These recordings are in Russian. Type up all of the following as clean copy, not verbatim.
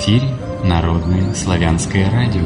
эфире Народное славянское радио.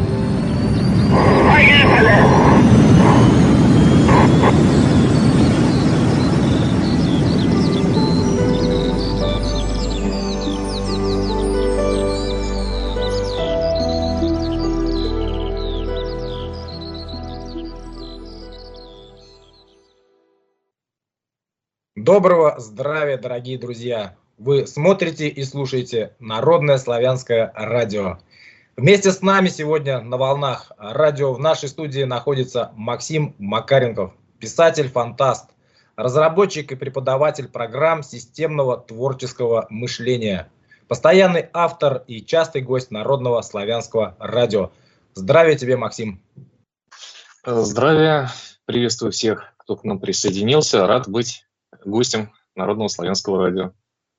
Доброго здравия, дорогие друзья! Вы смотрите и слушаете Народное славянское радио. Вместе с нами сегодня на волнах радио в нашей студии находится Максим Макаренков, писатель-фантаст, разработчик и преподаватель программ системного творческого мышления, постоянный автор и частый гость Народного славянского радио. Здравия тебе, Максим! Здравия! Приветствую всех, кто к нам присоединился. Рад быть гостем Народного славянского радио.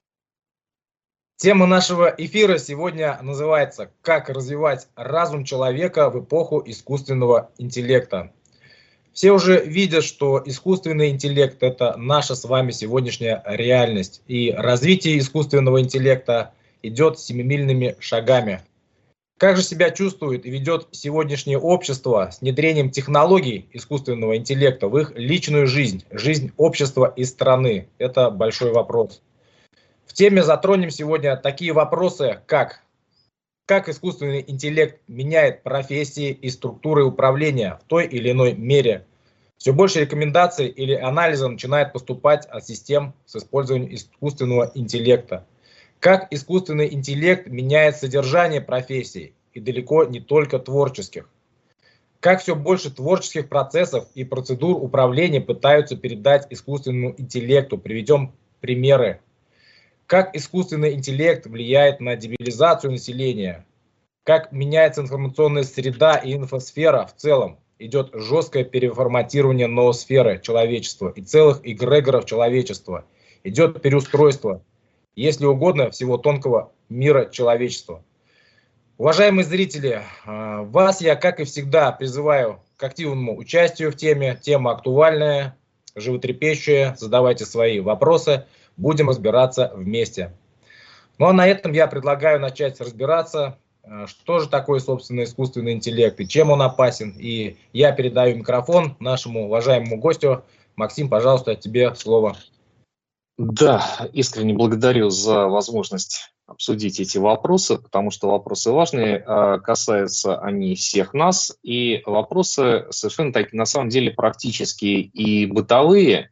Тема нашего эфира сегодня называется «Как развивать разум человека в эпоху искусственного интеллекта». Все уже видят, что искусственный интеллект – это наша с вами сегодняшняя реальность. И развитие искусственного интеллекта идет семимильными шагами. Как же себя чувствует и ведет сегодняшнее общество с внедрением технологий искусственного интеллекта в их личную жизнь, жизнь общества и страны? Это большой вопрос. В теме затронем сегодня такие вопросы, как искусственный интеллект меняет профессии и структуры управления в той или иной мере. Все больше рекомендаций или анализа начинает поступать от систем с использованием искусственного интеллекта. Как искусственный интеллект меняет содержание профессий, и далеко не только творческих. Как все больше творческих процессов и процедур управления пытаются передать искусственному интеллекту. Приведем примеры. Как искусственный интеллект влияет на дебилизацию населения. Как меняется информационная среда и инфосфера в целом. Идет жесткое переформатирование ноосферы человечества и целых эгрегоров человечества. Идет переустройство, если угодно, всего тонкого мира человечества. Уважаемые зрители, вас я, как и всегда, призываю к активному участию в теме. Тема актуальная, животрепещущая. Задавайте свои вопросы. Будем разбираться вместе. Ну а на этом я предлагаю начать разбираться, что же такое, собственно, искусственный интеллект и чем он опасен. И я передаю микрофон нашему уважаемому гостю. Максим, пожалуйста, тебе слово. Да, искренне благодарю за возможность обсудить эти вопросы, потому что вопросы важные, касаются они всех нас, и вопросы совершенно такие, на самом деле, практические и бытовые,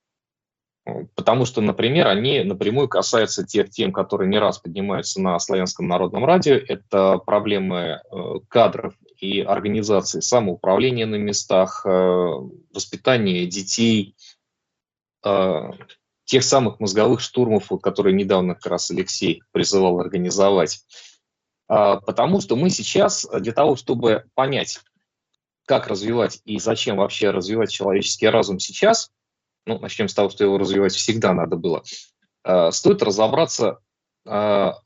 потому что, например, они напрямую касаются тех тем, которые не раз поднимаются на Славянском народном радио. Это проблемы кадров и организации самоуправления на местах, воспитания детей, тех самых мозговых штурмов, которые недавно как раз Алексей призывал организовать. Потому что мы сейчас для того, чтобы понять, как развивать и зачем вообще развивать человеческий разум сейчас, ну, начнем с того, что его развивать всегда надо было, стоит разобраться, в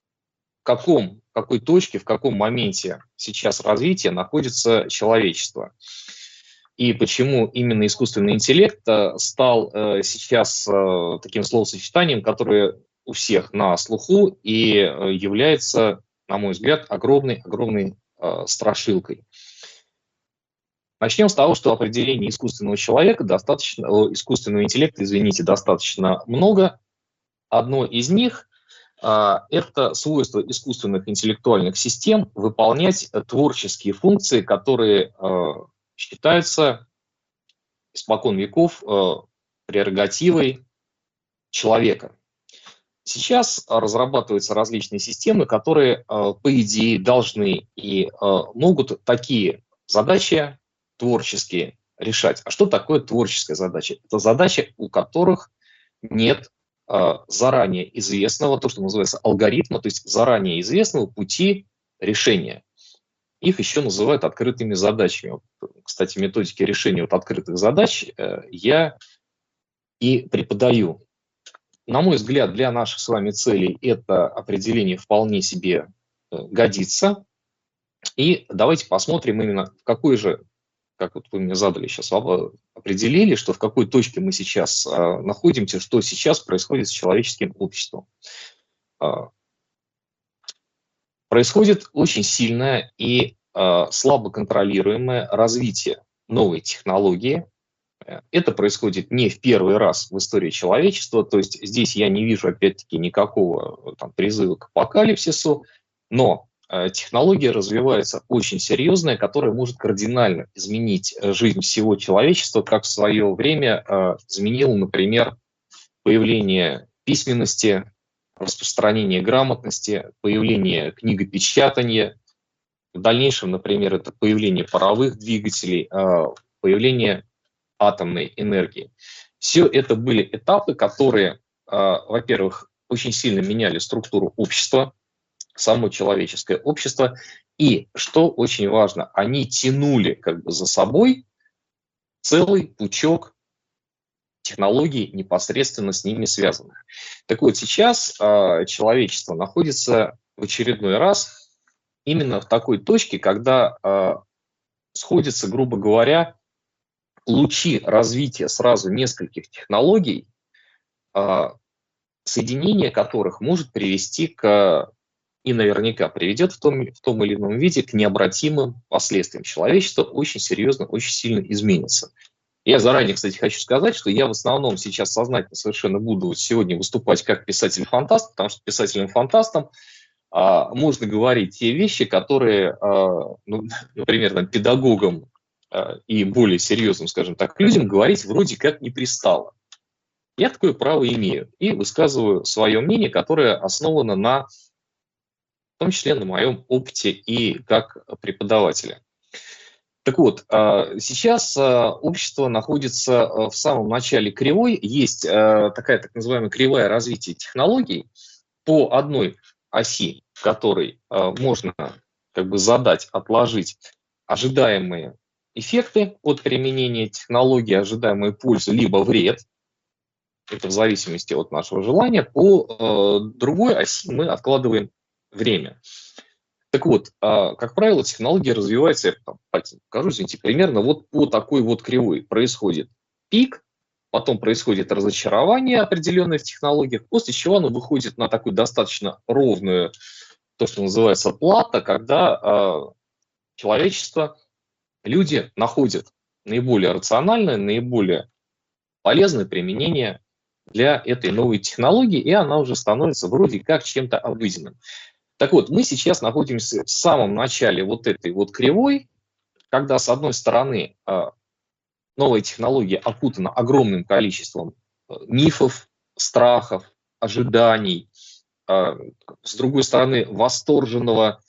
какой точке, в каком моменте сейчас развития находится человечество. И почему именно искусственный интеллект стал сейчас таким словосочетанием, которое у всех на слуху и является, на мой взгляд, огромной страшилкой. Начнем с того, что определений искусственного интеллекта, достаточно много. Одно из них это свойство искусственных интеллектуальных систем выполнять творческие функции, которые считаются испокон веков прерогативой человека. Сейчас разрабатываются различные системы, которые, по идее, должны и могут такие задачи творческие решать. А что такое творческая задача? Это задачи, у которых нет заранее известного, то, что называется алгоритма, то есть заранее известного пути решения. Их еще называют открытыми задачами. Кстати, методики решения открытых задач я и преподаю. На мой взгляд, для наших с вами целей это определение вполне себе годится. И давайте посмотрим именно, в какой же, как вот вы мне задали сейчас, определили, что в какой точке мы сейчас находимся, что сейчас происходит с человеческим обществом. происходит очень сильное и слабо контролируемое развитие новой технологии. Это происходит не в первый раз в истории человечества, то есть здесь я не вижу, опять-таки, никакого там призыва к апокалипсису, но технология развивается очень серьезная, которая может кардинально изменить жизнь всего человечества, как в свое время изменила, например, появление письменности, распространение грамотности, появление книгопечатания. В дальнейшем, например, это появление паровых двигателей, появление атомной энергии. Все это были этапы, которые, во-первых, очень сильно меняли структуру общества, само человеческое общество, и, что очень важно, они тянули как бы за собой целый пучок технологий, непосредственно с ними связанных. Так вот, сейчас человечество находится в очередной раз именно в такой точке, когда сходятся, грубо говоря, лучи развития сразу нескольких технологий, соединение которых может привести к, и наверняка приведет в том или ином виде к необратимым последствиям. Человечество очень серьезно, очень сильно изменится. Я заранее, кстати, хочу сказать, что я в основном сейчас сознательно совершенно буду сегодня выступать как писатель-фантаст, потому что писателем-фантастом можно говорить те вещи, которые, например, там, педагогам и более серьезным, скажем так, людям говорить вроде как не пристало. Я такое право имею и высказываю свое мнение, которое основано в том числе на моем опыте и как преподавателя. Так вот, сейчас общество находится в самом начале кривой. Есть такая так называемая кривая развития технологий по одной оси, в которой можно как бы задать, отложить ожидаемые эффекты от применения технологии, ожидаемую пользу, либо вред. Это в зависимости от нашего желания. По другой оси мы откладываем время. Так вот, как правило, технология развивается, я покажу, извините, примерно вот по такой вот кривой. Происходит пик, потом происходит разочарование определенное в технологиях, после чего оно выходит на такую достаточно ровную, то, что называется, плато, когда человечество, люди находят наиболее рациональное, наиболее полезное применение для этой новой технологии, и она уже становится вроде как чем-то обыденным. Так вот, мы сейчас находимся в самом начале вот этой вот кривой, когда, с одной стороны, новая технология опутана огромным количеством мифов, страхов, ожиданий, с другой стороны, восторженного,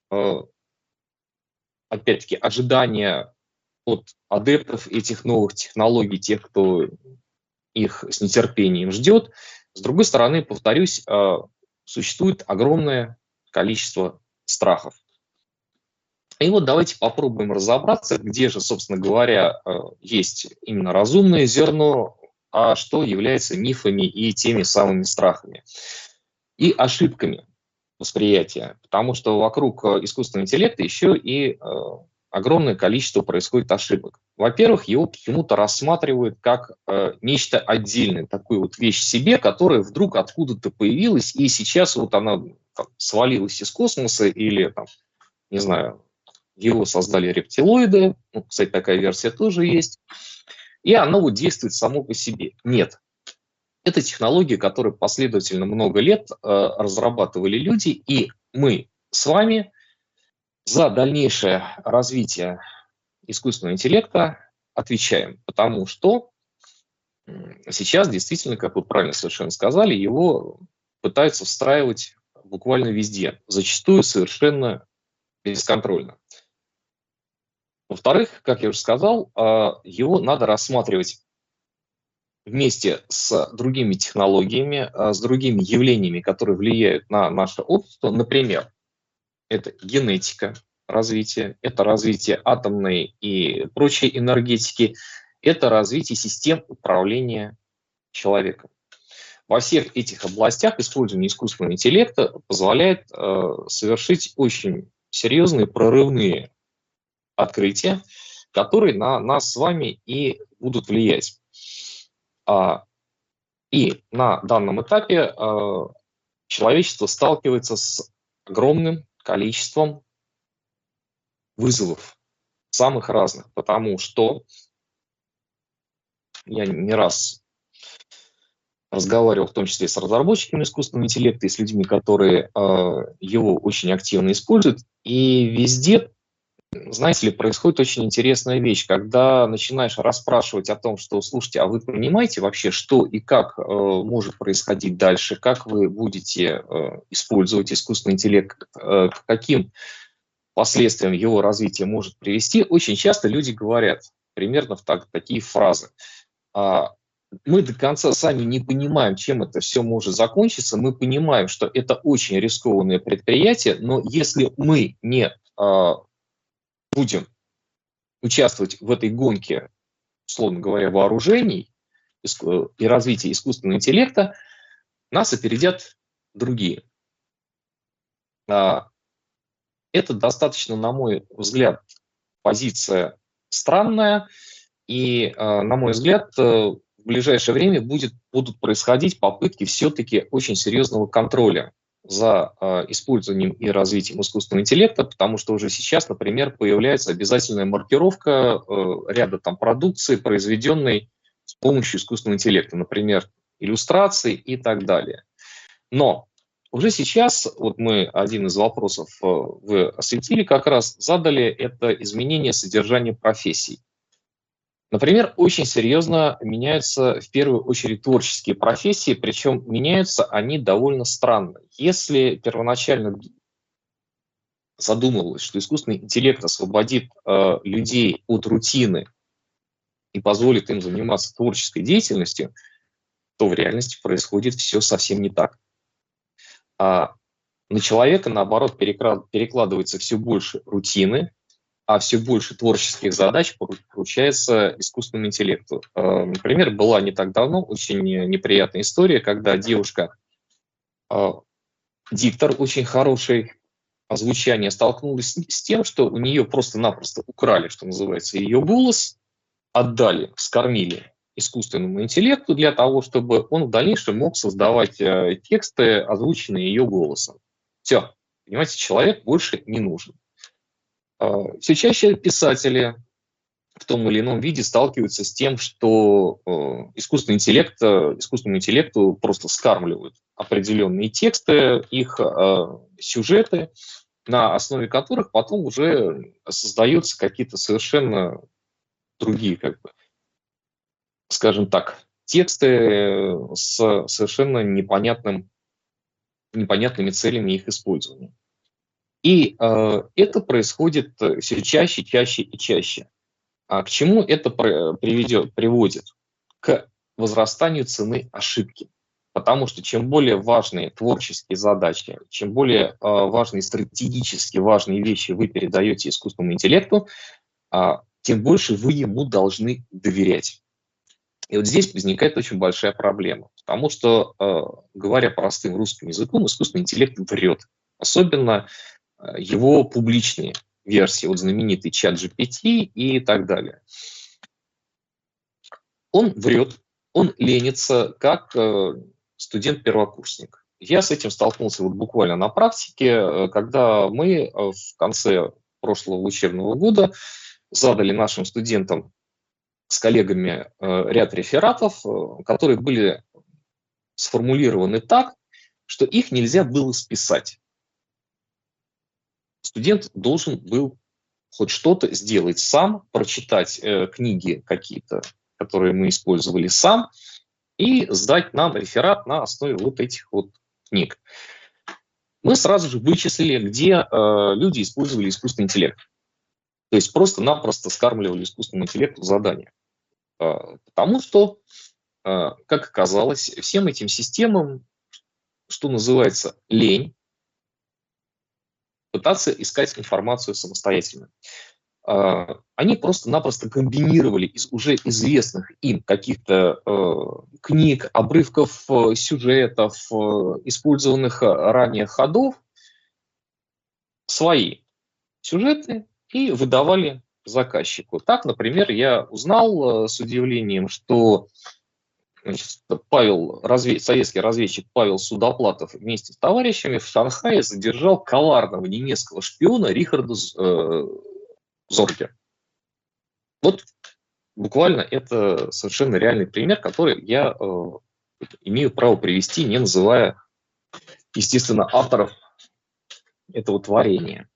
опять-таки, ожидания от адептов этих новых технологий, тех, кто их с нетерпением ждет. С другой стороны, повторюсь, существует огромное количество страхов. И вот давайте попробуем разобраться, где же, собственно говоря, есть именно разумное зерно, а что является мифами и теми самыми страхами. И ошибками восприятия, потому что вокруг искусственного интеллекта еще и огромное количество происходит ошибок. Во-первых, его почему-то рассматривают как нечто отдельное, такую вот вещь в себе, которая вдруг откуда-то появилась, и сейчас вот она свалилась из космоса или, там, не знаю, его создали рептилоиды, ну, кстати, такая версия тоже есть, и оно вот действует само по себе. Нет. Это технология, которую последовательно много лет разрабатывали люди, и мы с вами за дальнейшее развитие искусственного интеллекта отвечаем, потому что сейчас действительно, как вы правильно совершенно сказали, его пытаются встраивать буквально везде, зачастую совершенно бесконтрольно. Во-вторых, как я уже сказал, его надо рассматривать вместе с другими технологиями, с другими явлениями, которые влияют на наше общество. Например, это генетика развития, это развитие атомной и прочей энергетики, это развитие систем управления человеком. Во всех этих областях использование искусственного интеллекта позволяет совершить очень серьезные прорывные открытия, которые на нас с вами и будут влиять. И на данном этапе человечество сталкивается с огромным количеством вызовов, самых разных, потому что я не раз разговаривал, в том числе с разработчиками искусственного интеллекта и с людьми, которые его очень активно используют, и везде, знаете ли, происходит очень интересная вещь, когда начинаешь расспрашивать о том, что, слушайте, а вы понимаете вообще, что и как может происходить дальше, как вы будете использовать искусственный интеллект, к каким последствиям его развития может привести, очень часто люди говорят примерно такие фразы. Мы до конца сами не понимаем, чем это все может закончиться. Мы понимаем, что это очень рискованное предприятие, но если мы не будем участвовать в этой гонке, условно говоря, вооружений и развития искусственного интеллекта, нас опередят другие. Это достаточно, на мой взгляд, позиция странная, и, на мой взгляд, в ближайшее время будут происходить попытки все-таки очень серьезного контроля за использованием и развитием искусственного интеллекта, потому что уже сейчас, например, появляется обязательная маркировка ряда продукции, произведенной с помощью искусственного интеллекта, например, иллюстрации и так далее. Но уже сейчас, вот мы один из вопросов вы осветили как раз, задали это изменение содержания профессий. Например, очень серьезно меняются в первую очередь творческие профессии, причем меняются они довольно странно. Если первоначально задумывалось, что искусственный интеллект освободит людей от рутины и позволит им заниматься творческой деятельностью, то в реальности происходит все совсем не так. На человека, наоборот, перекладывается все больше рутины, а все больше творческих задач поручается искусственному интеллекту. Например, была не так давно очень неприятная история, когда девушка, диктор очень хороший озвучания, столкнулась с тем, что у нее просто-напросто украли, что называется, ее голос, отдали, скормили искусственному интеллекту для того, чтобы он в дальнейшем мог создавать тексты, озвученные ее голосом. Все, понимаете, человек больше не нужен. Все чаще писатели в том или ином виде сталкиваются с тем, что искусственному интеллекту просто скармливают определенные тексты, их сюжеты, на основе которых потом уже создаются какие-то совершенно другие, скажем так, тексты с совершенно непонятными целями их использования. И это происходит все чаще, чаще и чаще. А к чему это приводит? К возрастанию цены ошибки. Потому что чем более важные творческие задачи, чем более важные стратегически важные вещи вы передаете искусственному интеллекту, тем больше вы ему должны доверять. И вот здесь возникает очень большая проблема. Потому что, говоря простым русским языком, искусственный интеллект врет. Особенно его публичные версии, вот знаменитый чат GPT и так далее. Он врет, он ленится, как студент-первокурсник. Я с этим столкнулся вот буквально на практике, когда мы в конце прошлого учебного года задали нашим студентам с коллегами ряд рефератов, которые были сформулированы так, что их нельзя было списать. Студент должен был хоть что-то сделать сам, прочитать книги какие-то, которые мы использовали сам, и сдать нам реферат на основе вот этих вот книг. Мы сразу же вычислили, где люди использовали искусственный интеллект. То есть просто-напросто скармливали искусственному интеллекту задания. Потому что, как оказалось, всем этим системам, что называется, лень пытаться искать информацию самостоятельно. Они просто-напросто комбинировали из уже известных им каких-то книг, обрывков сюжетов, использованных ранее ходов, свои сюжеты и выдавали заказчику. Так, например, я узнал с удивлением, что Значит, советский разведчик Павел Судоплатов вместе с товарищами в Шанхае задержал коварного немецкого шпиона Рихарда Зорге. Вот буквально это совершенно реальный пример, который я имею право привести, не называя, естественно, авторов этого творения.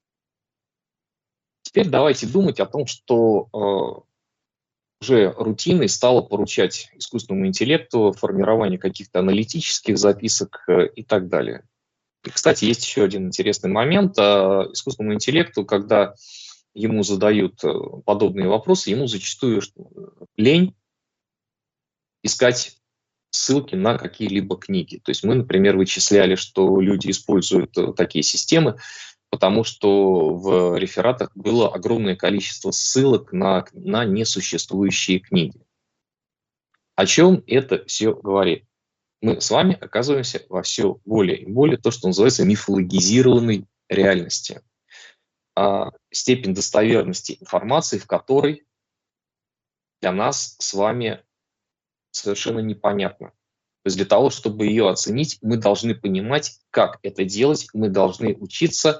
Теперь давайте думать о том, что уже рутиной стало поручать искусственному интеллекту формирование каких-то аналитических записок и так далее. И, кстати, есть еще один интересный момент. Искусственному интеллекту, когда ему задают подобные вопросы, ему зачастую лень искать ссылки на какие-либо книги. То есть мы, например, вычисляли, что люди используют такие системы, потому что в рефератах было огромное количество ссылок на несуществующие книги. О чем это все говорит? Мы с вами оказываемся во все более и более то, что называется мифологизированной реальности. Степень достоверности информации, в которой для нас с вами совершенно непонятно. То есть для того, чтобы ее оценить, мы должны понимать, как это делать, мы должны учиться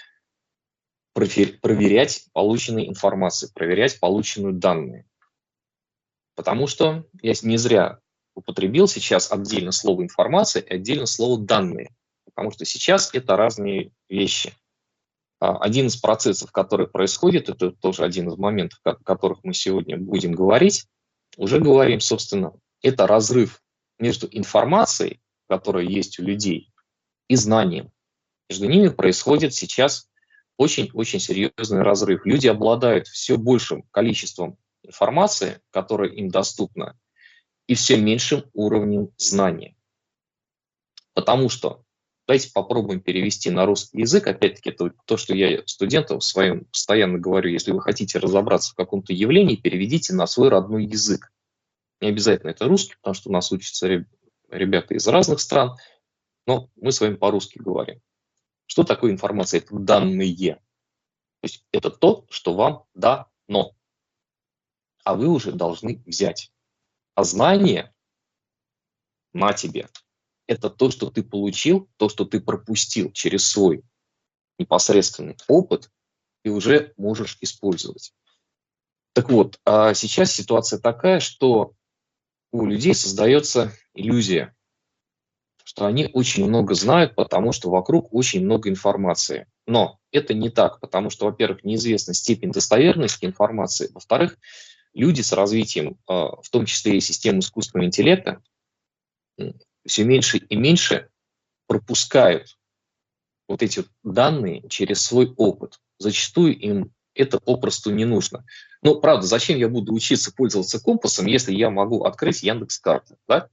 проверять полученную информацию, проверять полученные данные. Потому что я не зря употребил сейчас отдельно слово информация и отдельно слово данные. Потому что сейчас это разные вещи. Один из процессов, который происходит, это тоже один из моментов, о которых мы сегодня будем говорить, уже говорим, собственно, это разрыв между информацией, которая есть у людей, и знанием. Между ними происходит сейчас очень-очень серьезный разрыв. Люди обладают все большим количеством информации, которая им доступна, и все меньшим уровнем знания. Потому что, давайте попробуем перевести на русский язык, опять-таки, это то, что я студентам своим постоянно говорю, если вы хотите разобраться в каком-то явлении, переведите на свой родной язык. Не обязательно это русский, потому что у нас учатся ребята из разных стран, но мы с вами по-русски говорим. Что такое информация? Это данные. То есть это то, что вам дано, а вы уже должны взять. А знание на тебе – это то, что ты получил, то, что ты пропустил через свой непосредственный опыт, и уже можешь использовать. Так вот, а сейчас ситуация такая, что у людей создается иллюзия, что они очень много знают, потому что вокруг очень много информации. Но это не так, потому что, во-первых, неизвестна степень достоверности информации, во-вторых, люди с развитием, в том числе и системы искусственного интеллекта, все меньше и меньше пропускают вот эти данные через свой опыт. Зачастую им это попросту не нужно. Ну, правда, зачем я буду учиться пользоваться компасом, если я могу открыть Яндекс.Карты, да?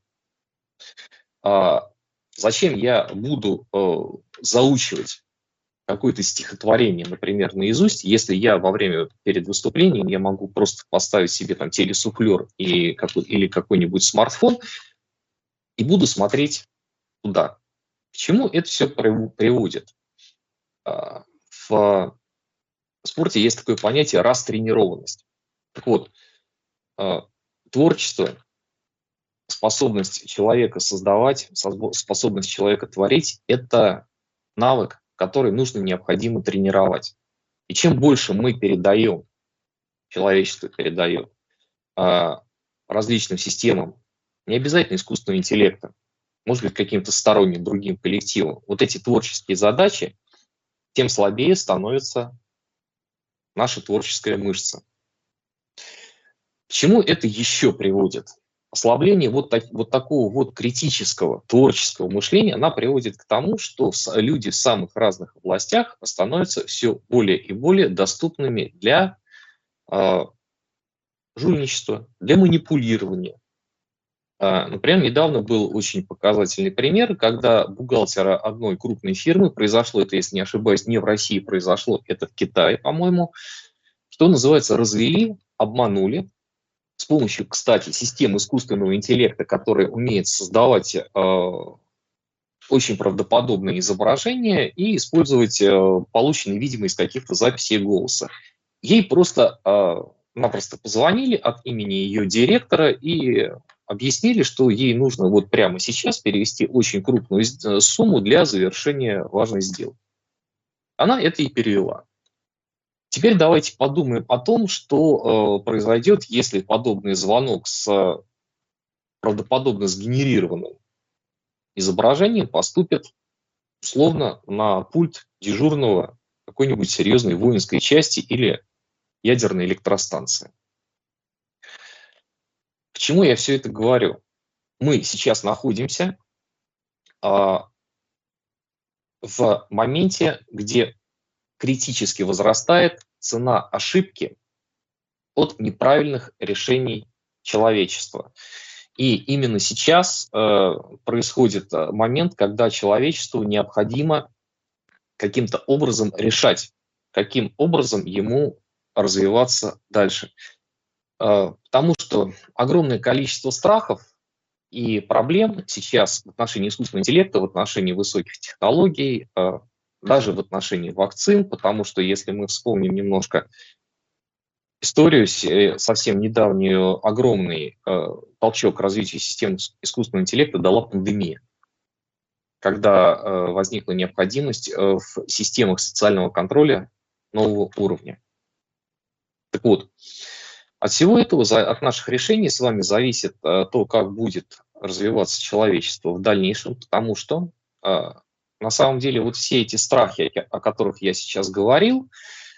Зачем я буду заучивать какое-то стихотворение, например, наизусть, если я перед выступлением я могу просто поставить себе там телесуфлер или какой-нибудь смартфон и буду смотреть туда. К чему это все приводит? В спорте есть такое понятие растренированность. Так вот, творчество, способность человека создавать, способность человека творить – это навык, который необходимо тренировать. И чем больше мы передаем, человечество передает различным системам, не обязательно искусственного интеллекта, может быть, каким-то сторонним другим коллективам, вот эти творческие задачи, тем слабее становится наша творческая мышца. К чему это еще приводит? Ослабление вот такого вот критического творческого мышления, она приводит к тому, что люди в самых разных областях становятся все более и более доступными для жульничества, для манипулирования. Например, недавно был очень показательный пример, когда бухгалтера одной крупной фирмы, произошло это, если не ошибаюсь, не в России произошло, это в Китае, по-моему, что называется, развели, обманули, с помощью, кстати, системы искусственного интеллекта, которая умеет создавать очень правдоподобные изображения и использовать полученные, видимо, из каких-то записей голоса. Ей просто-напросто позвонили от имени ее директора и объяснили, что ей нужно вот прямо сейчас перевести очень крупную сумму для завершения важной сделки. Она это и перевела. Теперь давайте подумаем о том, что произойдет, если подобный звонок с правдоподобно сгенерированным изображением поступит условно на пульт дежурного какой-нибудь серьезной воинской части или ядерной электростанции. К чему я все это говорю? Мы сейчас находимся в моменте, где критически возрастает цена ошибки от неправильных решений человечества. И именно сейчас происходит момент, когда человечеству необходимо каким-то образом решать, каким образом ему развиваться дальше. Потому что огромное количество страхов и проблем сейчас в отношении искусственного интеллекта, в отношении высоких технологий, даже в отношении вакцин, потому что если мы вспомним немножко историю, совсем недавнюю, огромный толчок развития систем искусственного интеллекта дала пандемия, когда возникла необходимость в системах социального контроля нового уровня. Так вот, от всего этого, от наших решений с вами зависит то, как будет развиваться человечество в дальнейшем, потому что на самом деле вот все эти страхи, о которых я сейчас говорил,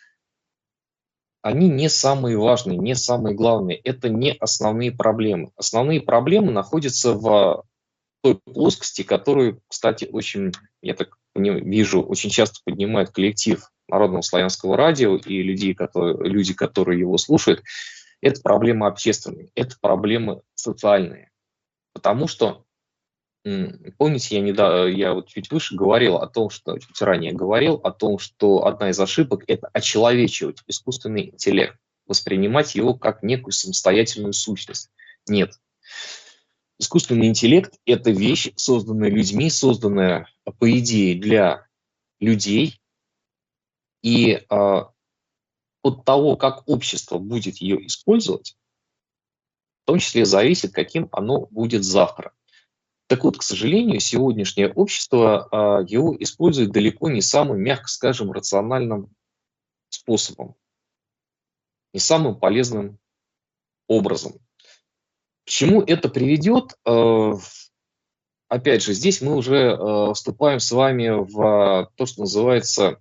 они не самые важные, не самые главные. Это не основные проблемы. Основные проблемы находятся в той плоскости, которую, кстати, очень, я так вижу, очень часто поднимает коллектив Народного славянского радио и люди, которые его слушают. Это проблемы общественные, это проблемы социальные. Потому что, помните, я вот чуть выше говорил о том, что, чуть ранее говорил о том, что одна из ошибок – это очеловечивать искусственный интеллект, воспринимать его как некую самостоятельную сущность. Нет. Искусственный интеллект – это вещь, созданная людьми, созданная, по идее, для людей. И от того, как общество будет ее использовать, в том числе зависит, каким оно будет завтра. Так вот, к сожалению, сегодняшнее общество его использует далеко не самым, мягко скажем, рациональным способом, не самым полезным образом. К чему это приведет? Опять же, здесь мы уже вступаем с вами в то, что называется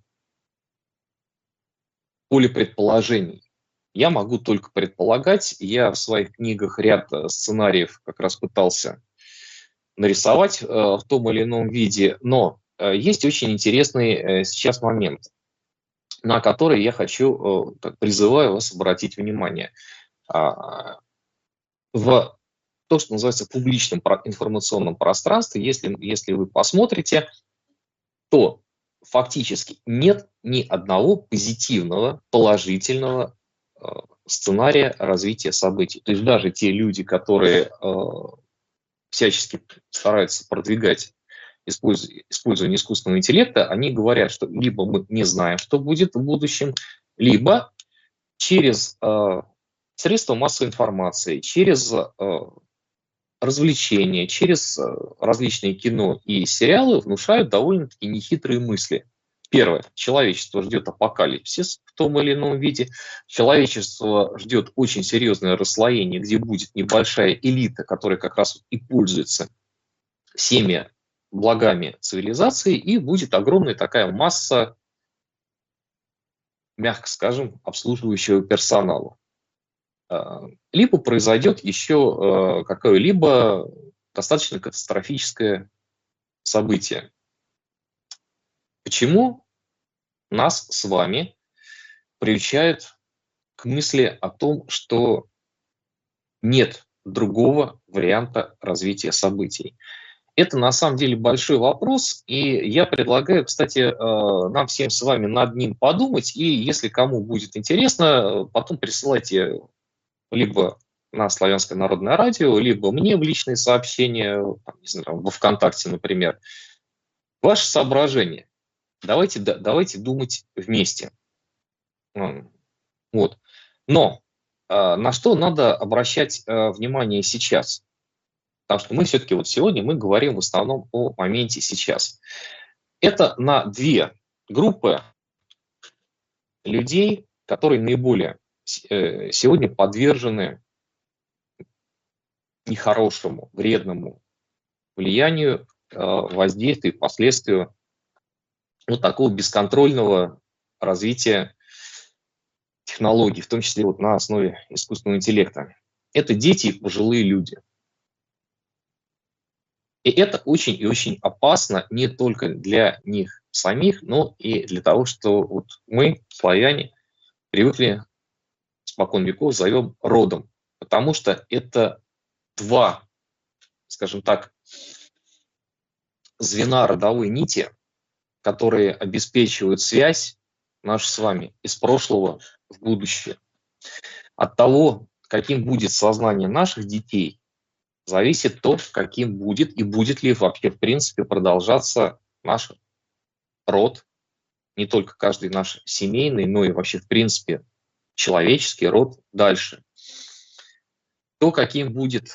поле предположений. Я могу только предполагать. Я в своих книгах ряд сценариев как раз пытался нарисовать в том или ином виде, но есть очень интересный сейчас момент, на который я призываю вас обратить внимание. В то, что называется публичном информационном пространстве, если вы посмотрите, то фактически нет ни одного позитивного, положительного сценария развития событий. То есть даже те люди, которые всячески стараются продвигать использование искусственного интеллекта, они говорят, что либо мы не знаем, что будет в будущем, либо через средства массовой информации, через развлечения, через различные кино и сериалы внушают довольно-таки нехитрые мысли. Первое. Человечество ждет апокалипсис в том или ином виде. Человечество ждет очень серьезное расслоение, где будет небольшая элита, которая как раз и пользуется всеми благами цивилизации, и будет огромная такая масса, мягко скажем, обслуживающего персонала. Либо произойдет еще какое-либо достаточно катастрофическое событие. Почему нас с вами приучают к мысли о том, что нет другого варианта развития событий? Это на самом деле большой вопрос, и я предлагаю, кстати, нам всем с вами над ним подумать, и если кому будет интересно, потом присылайте либо на Славянское народное радио, либо мне в личные сообщения, не знаю, во ВКонтакте, например, ваши соображения. Давайте думать вместе. Вот. Но на что надо обращать внимание сейчас? Потому что мы все-таки вот сегодня мы говорим в основном о моменте сейчас. Это на две группы людей, которые наиболее сегодня подвержены нехорошему, вредному влиянию, воздействию, последствию вот такого бесконтрольного развития технологий, в том числе вот на основе искусственного интеллекта. Это дети и пожилые люди. И это очень и очень опасно не только для них самих, но и для того, что вот мы, славяне, привыкли спокон веков зовем родом. Потому что это два, скажем так, звена родовой нити, которые обеспечивают связь нашу с вами из прошлого в будущее. От того, каким будет сознание наших детей, зависит то, каким будет и будет ли вообще в принципе продолжаться наш род, не только каждый наш семейный, но и вообще в принципе человеческий род дальше. То, каким будет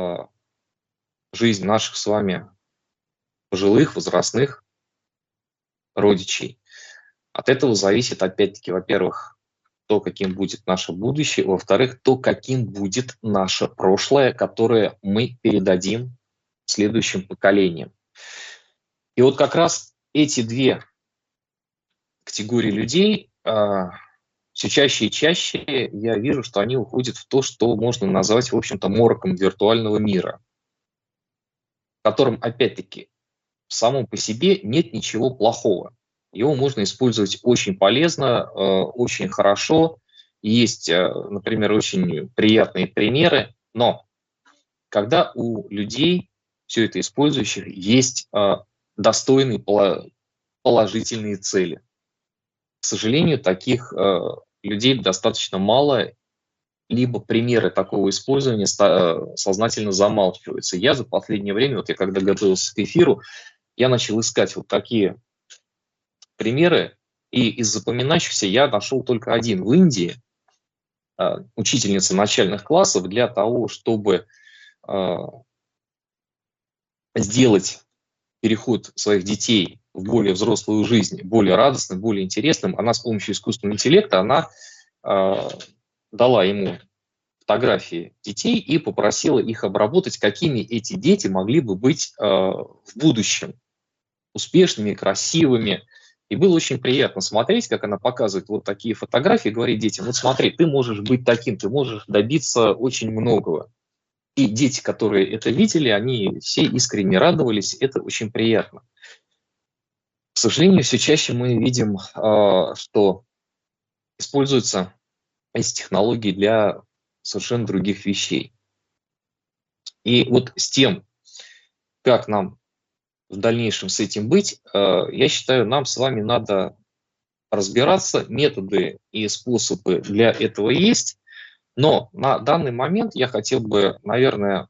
жизнь наших с вами пожилых, возрастных родичей. От этого зависит, опять-таки, во-первых, то, каким будет наше будущее, во-вторых, то, каким будет наше прошлое, которое мы передадим следующим поколениям. И вот как раз эти две категории людей все чаще и чаще я вижу, что они уходят в то, что можно назвать, в общем-то, мороком виртуального мира, в котором, опять-таки, в самом по себе нет ничего плохого. Его можно использовать очень полезно, очень хорошо. Есть, например, очень приятные примеры, но когда у людей, все это использующих, есть достойные положительные цели. К сожалению, таких людей достаточно мало, либо примеры такого использования сознательно замалчиваются. Я за последнее время, вот я когда готовился к эфиру, я начал искать вот такие примеры, и из запоминающихся я нашел только один в Индии, учительница начальных классов, для того, чтобы сделать переход своих детей в более взрослую жизнь, более радостным, более интересным, она с помощью искусственного интеллекта, она дала ему фотографии детей и попросила их обработать, какими эти дети могли бы быть в будущем, успешными, красивыми. И было очень приятно смотреть, как она показывает вот такие фотографии, говорит детям: вот смотри, ты можешь быть таким, ты можешь добиться очень многого. И дети, которые это видели, они все искренне радовались, это очень приятно. К сожалению, все чаще мы видим, что используются эти технологии для совершенно других вещей. И вот с тем, как нам в дальнейшем с этим быть, я считаю, нам с вами надо разбираться. Методы и способы для этого есть, но на данный момент я хотел бы, наверное,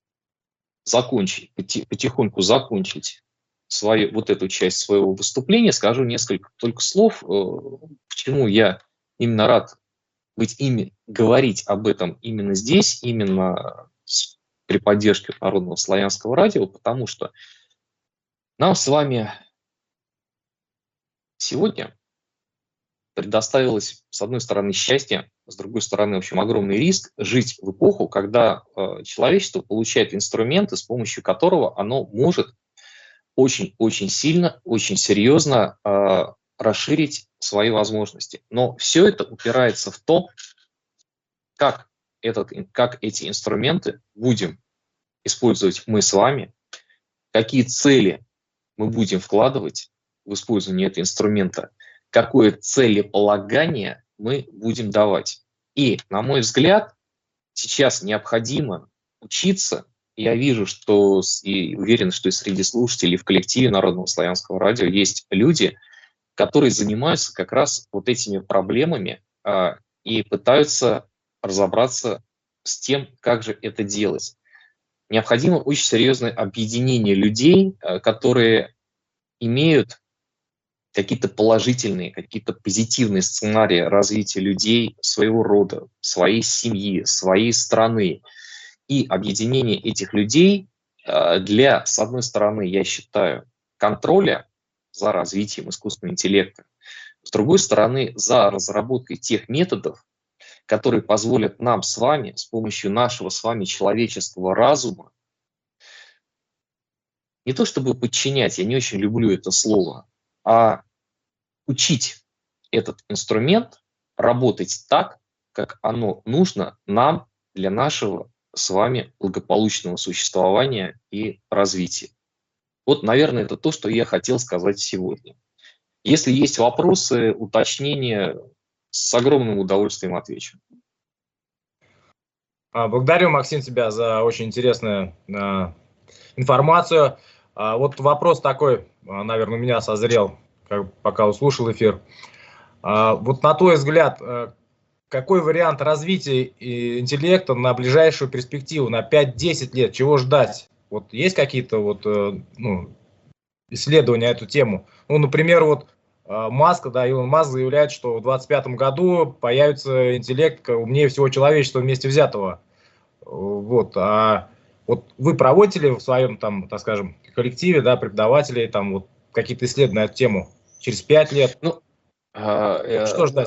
потихоньку закончить вот эту часть своего выступления. Скажу несколько только слов, почему я именно рад говорить об этом именно здесь, именно при поддержке Народного славянского радио, потому что нам с вами сегодня предоставилось, с одной стороны, счастье, с другой стороны, в общем, огромный риск жить в эпоху, когда человечество получает инструменты, с помощью которого оно может очень-очень сильно, очень серьезно расширить свои возможности. Но все это упирается в то, как эти инструменты будем использовать мы с вами, какие цели мы будем вкладывать в использование этого инструмента, какое целеполагание мы будем давать. И, на мой взгляд, сейчас необходимо учиться. Я вижу, и уверен, что и среди слушателей в коллективе Народного славянского радио есть люди, которые занимаются как раз вот этими проблемами и пытаются разобраться с тем, как же это делать. Необходимо очень серьезное объединение людей, которые имеют какие-то положительные, какие-то позитивные сценарии развития людей своего рода, своей семьи, своей страны. и объединение этих людей для, с одной стороны, я считаю, контроля за развитием искусственного интеллекта, с другой стороны, за разработкой тех методов, которые позволят нам с вами с помощью нашего с вами человеческого разума не то чтобы подчинять, я не очень люблю это слово, а учить этот инструмент работать так, как оно нужно нам для нашего с вами благополучного существования и развития. Вот, наверное, это то, что я хотел сказать сегодня. Если есть вопросы, уточнения, с огромным удовольствием отвечу. Благодарю, Максим, тебя за очень интересную информацию. Вот вопрос такой, наверное, у меня созрел, пока услышал эфир. Вот на твой взгляд, какой вариант развития интеллекта на ближайшую перспективу, на 5-10 лет? Чего ждать? Вот есть какие-то исследования на эту тему? Ну, например, вот Илон Маск заявляет, что в 2025 году появится интеллект умнее всего человечества вместе взятого. Вот. А вот вы проводите ли в своем, там, так скажем, коллективе, да, преподавателей, там, вот, какие-то исследования на эту тему? Через 5 лет? Что ждать?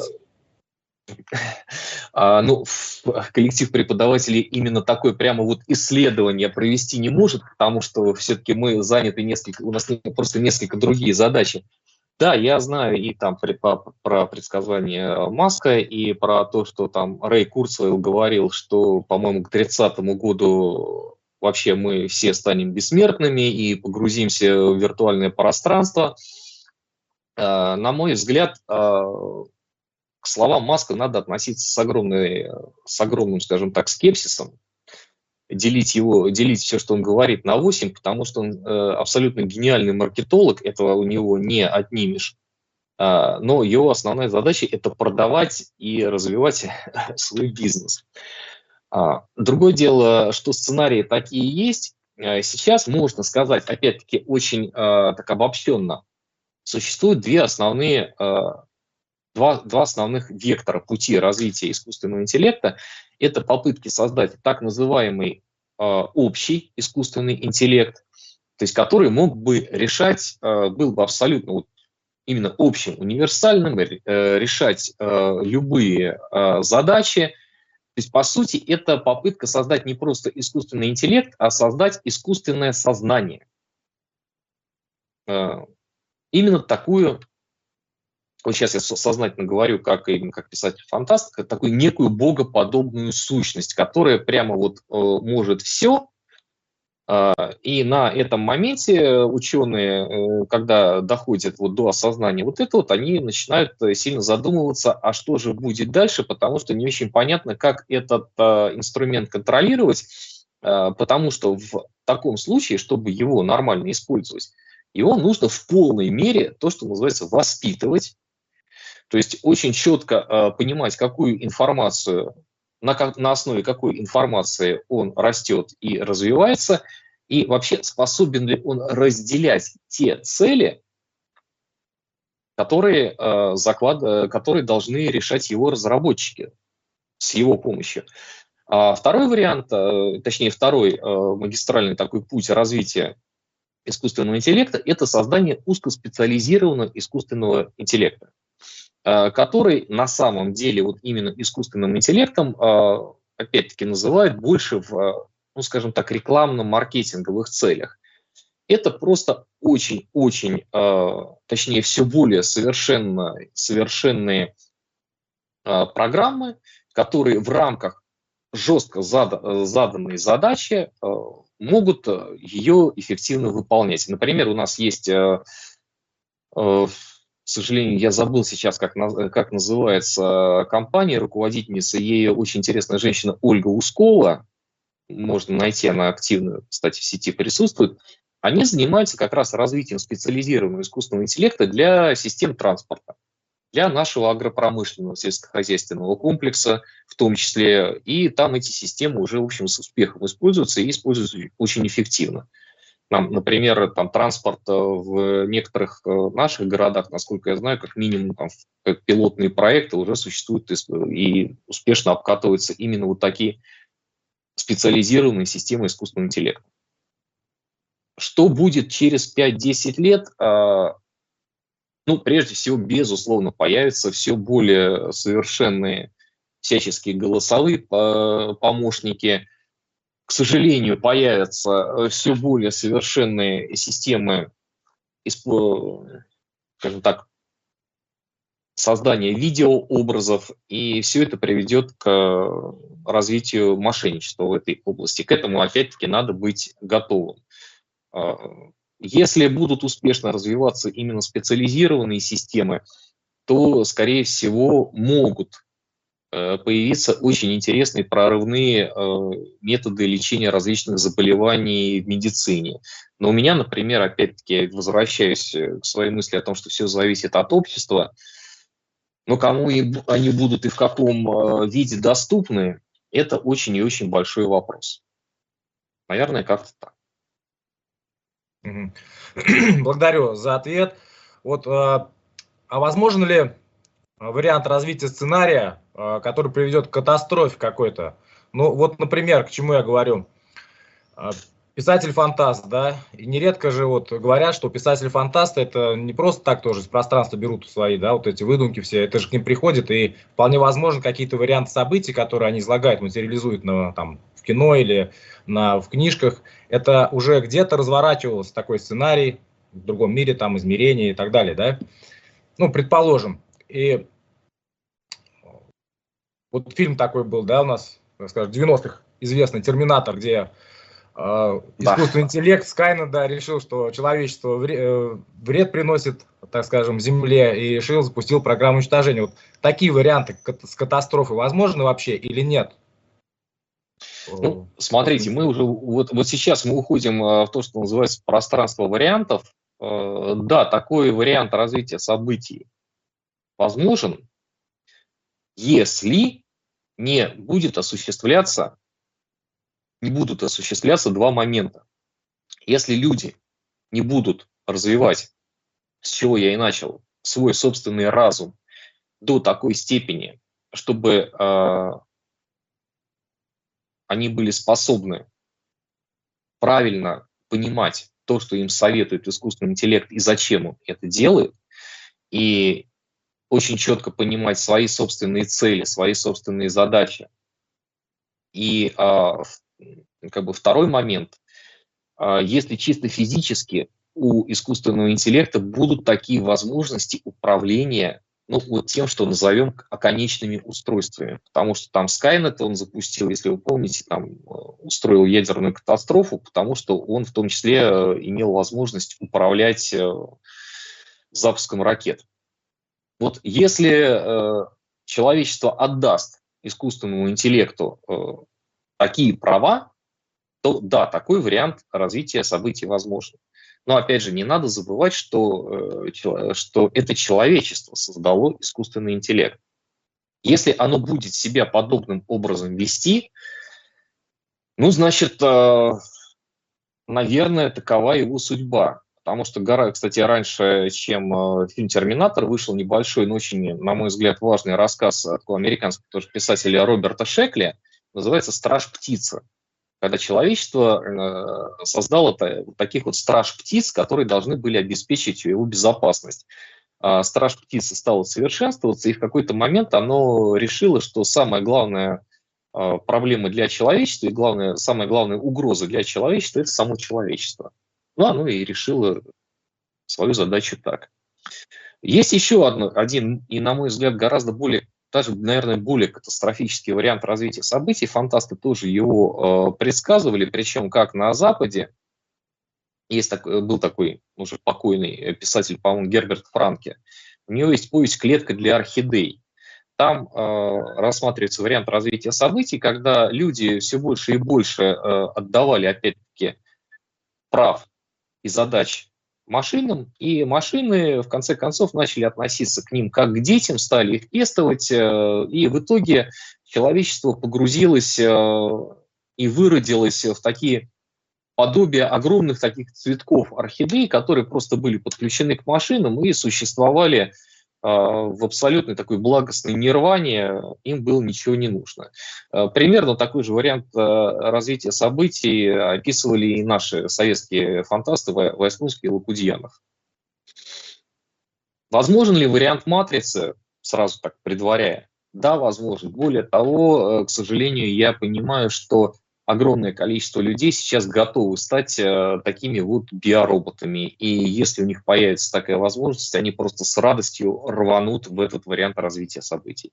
Коллектив преподавателей именно такое прямо вот исследование провести не может, потому что все-таки мы заняты у нас просто несколько другие задачи. Да, я знаю и там про предсказания Маска, и про то, что там Рэй Курцвейл говорил, что, по-моему, к 30-му году вообще мы все станем бессмертными и погрузимся в виртуальное пространство. На мой взгляд, к словам Маска надо относиться с огромным, скажем так, скепсисом, делить все, что он говорит, на 8, потому что он абсолютно гениальный маркетолог, этого у него не отнимешь. Но его основная задача – это продавать и развивать свой бизнес. Другое дело, что сценарии такие есть. Сейчас можно сказать, опять-таки, очень так обобщенно, существует два основных вектора пути развития искусственного интеллекта. Это попытки создать так называемый общий искусственный интеллект, то есть который мог бы решать, был бы абсолютно именно общим, универсальным, решать любые задачи. То есть, по сути, это попытка создать не просто искусственный интеллект, а создать искусственное сознание. Именно такую, вот сейчас я сознательно говорю, как писатель-фантаст, такую некую богоподобную сущность, которая прямо вот может все. И на этом моменте ученые, когда доходят вот до осознания вот этого, они начинают сильно задумываться, а что же будет дальше, потому что не очень понятно, как этот инструмент контролировать, потому что в таком случае, чтобы его нормально использовать, его нужно в полной мере, то, что называется, воспитывать. То есть очень четко понимать, какую информацию, на основе какой информации он растет и развивается, и вообще способен ли он разделять те цели, которые должны решать его разработчики с его помощью. Второй вариант, точнее второй магистральный такой путь развития искусственного интеллекта – это создание узкоспециализированного искусственного интеллекта, который на самом деле вот именно искусственным интеллектом, опять-таки, называют больше в, скажем так, рекламно-маркетинговых целях. Это просто очень-очень, точнее, все более совершенные программы, которые в рамках жестко заданной задачи могут ее эффективно выполнять. Например, у нас есть, к сожалению, я забыл сейчас, как называется компания, руководительница, ей очень интересная женщина Ольга Ускова, можно найти, она активно, кстати, в сети присутствует. Они занимаются как раз развитием специализированного искусственного интеллекта для систем транспорта, для нашего агропромышленного сельскохозяйственного комплекса в том числе. И там эти системы уже, в общем, с успехом используются и используются очень эффективно. Например, там транспорт в некоторых наших городах, насколько я знаю, как минимум там, пилотные проекты уже существуют и успешно обкатываются именно вот такие специализированной системы искусственного интеллекта. Что будет через 5-10 лет? Ну, прежде всего, безусловно, появятся все более совершенные всяческие голосовые помощники. К сожалению, появятся все более совершенные системы, скажем так, создания видеообразов, и все это приведет к развитию мошенничества в этой области. К этому, опять-таки, надо быть готовым. Если будут успешно развиваться именно специализированные системы, то, скорее всего, могут появиться очень интересные прорывные методы лечения различных заболеваний в медицине. Но у меня, например, опять-таки, возвращаюсь к своей мысли о том, что все зависит от общества, но кому они будут и в каком виде доступны, это очень и очень большой вопрос. Наверное, как-то так. Благодарю за ответ. Вот, а возможно ли вариант развития сценария, который приведет к катастрофе какой-то? Ну, вот, например, к чему я говорю. Писатель-фантаст, да, и нередко же вот говорят, что писатель-фантаст это не просто так тоже из пространства берут свои, да, вот эти выдумки все, это же к ним приходит, и вполне возможно какие-то варианты событий, которые они излагают, материализуют там, в кино или в книжках, это уже где-то разворачивалось такой сценарий в другом мире, там, измерении и так далее, да, ну, предположим, и вот фильм такой был, да, у нас, так скажем, в 90-х известный «Терминатор», где искусственный интеллект Скайнет, да, решил, что человечество вред приносит, так скажем, Земле, и запустил программу уничтожения. Вот такие варианты с катастрофой возможны вообще или нет? Ну, смотрите, мы уже вот сейчас мы уходим в то, что называется пространство вариантов. Да, такой вариант развития событий возможен, если не будут осуществляться два момента. Если люди не будут развивать, с чего я и начал, свой собственный разум до такой степени, чтобы они были способны правильно понимать то, что им советует искусственный интеллект и зачем он это делает, и очень четко понимать свои собственные цели, свои собственные задачи. И как бы второй момент, если чисто физически у искусственного интеллекта будут такие возможности управления, ну, вот тем, что назовем оконечными устройствами. Потому что там Skynet он запустил, если вы помните, там устроил ядерную катастрофу, потому что он в том числе имел возможность управлять запуском ракет. Вот если человечество отдаст искусственному интеллекту такие права, то да, такой вариант развития событий возможен. Но опять же, не надо забывать, что это человечество создало искусственный интеллект. Если оно будет себя подобным образом вести, ну, значит, наверное, такова его судьба. Потому что, кстати, раньше, чем фильм «Терминатор», вышел небольшой, но очень, на мой взгляд, важный рассказ такого американского тоже писателя Роберта Шекли, называется «Страж-птица». Когда человечество создало таких вот страж-птиц, которые должны были обеспечить его безопасность. Страж-птица стала совершенствоваться, и в какой-то момент оно решило, что самая главная проблема для человечества и самая главная угроза для человечества – это само человечество. Ну, оно и решило свою задачу так. Есть еще один, и, на мой взгляд, гораздо более, даже, наверное, более катастрофический вариант развития событий. Фантасты тоже его предсказывали, причем как на Западе. Был такой уже покойный писатель, по-моему, Герберт Франке. У него есть повесть «Клетка для орхидей». Там рассматривается вариант развития событий, когда люди все больше и больше отдавали, опять-таки, прав и задач машинам, и машины, в конце концов, начали относиться к ним как к детям, стали их пестовать, и в итоге человечество погрузилось и выродилось в такие подобия огромных таких цветков орхидей, которые просто были подключены к машинам и существовали в абсолютной такой благостной нирване им было ничего не нужно. Примерно такой же вариант развития событий описывали и наши советские фантасты Войсковский и Лопудьянов. Возможен ли вариант матрицы, сразу так предваряя? Да, возможен. Более того, к сожалению, я понимаю, что огромное количество людей сейчас готовы стать такими вот биороботами. И если у них появится такая возможность, они просто с радостью рванут в этот вариант развития событий.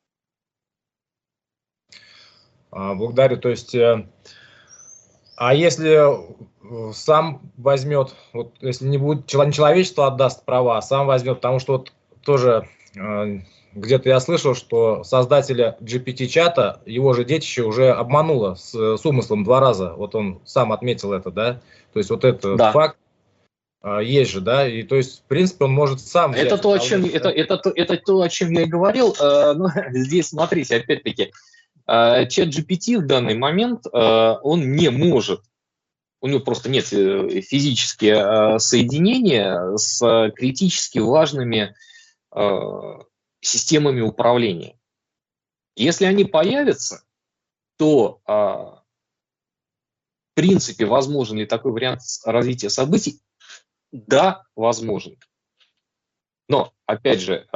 Благодарю. То есть, а если сам возьмет, вот если не будет, не человечество отдаст права, а сам возьмет, потому что вот тоже где-то я слышал, что создателя GPT-чата его же детище уже обмануло с умыслом 2 раза. Вот он сам отметил это, да? То есть вот этот факт есть же, да? И то есть, в принципе, он может сам взять. Это то, о чем я и говорил. Ну, здесь, смотрите, опять-таки, чат GPT в данный момент, он не может, у него просто нет физически соединения с критически важными системами управления. Если они появятся, то в принципе возможен ли такой вариант развития событий? Да, возможен. Но, опять же,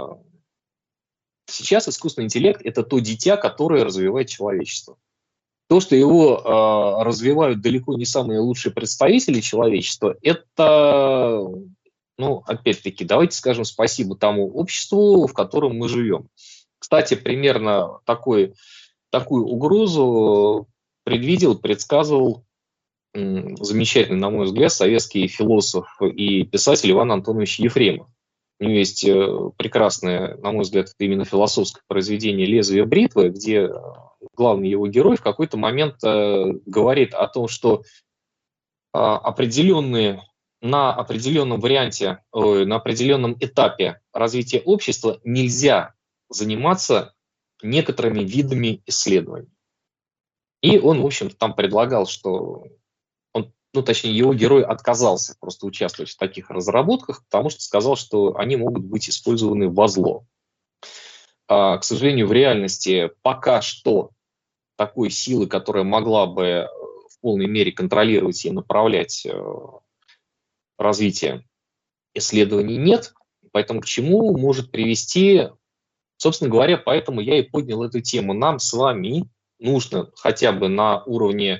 сейчас искусственный интеллект – это то дитя, которое развивает человечество. То, что его развивают далеко не самые лучшие представители человечества, это, ну, опять-таки, давайте скажем спасибо тому обществу, в котором мы живем. Кстати, примерно такую угрозу предсказывал замечательный, на мой взгляд, советский философ и писатель Иван Антонович Ефремов. У него есть прекрасное, на мой взгляд, именно философское произведение «Лезвие бритвы», где главный его герой в какой-то момент говорит о том, что на определенном варианте, на определенном этапе развития общества нельзя заниматься некоторыми видами исследований. И он, в общем-то, там предлагал, что точнее, его герой отказался просто участвовать в таких разработках, потому что сказал, что они могут быть использованы во зло. К сожалению, в реальности пока что такой силы, которая могла бы в полной мере контролировать и направлять развитие исследований, нет. Поэтому к чему может привести, собственно говоря, поэтому я и поднял эту тему. Нам с вами нужно хотя бы на уровне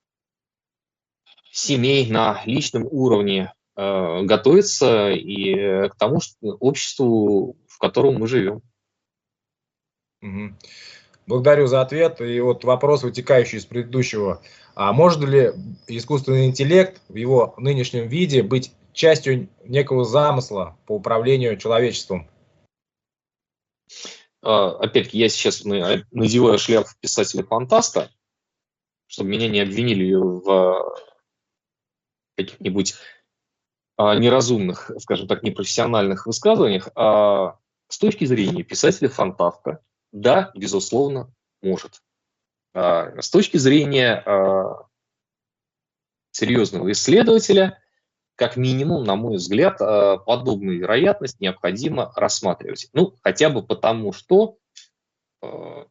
семей, на личном уровне готовиться и к тому обществу, в котором мы живем. Благодарю за ответ. И вот вопрос, вытекающий из предыдущего. А может ли искусственный интеллект в его нынешнем виде быть частью некого замысла по управлению человечеством? Опять-таки, я сейчас надеваю шляпу писателя-фантаста, чтобы меня не обвинили в каких-нибудь неразумных, скажем так, непрофессиональных высказываниях. С точки зрения писателя-фантаста, да, безусловно, может. С точки зрения серьезного исследователя, как минимум, на мой взгляд, подобную вероятность необходимо рассматривать. Ну, хотя бы потому, что у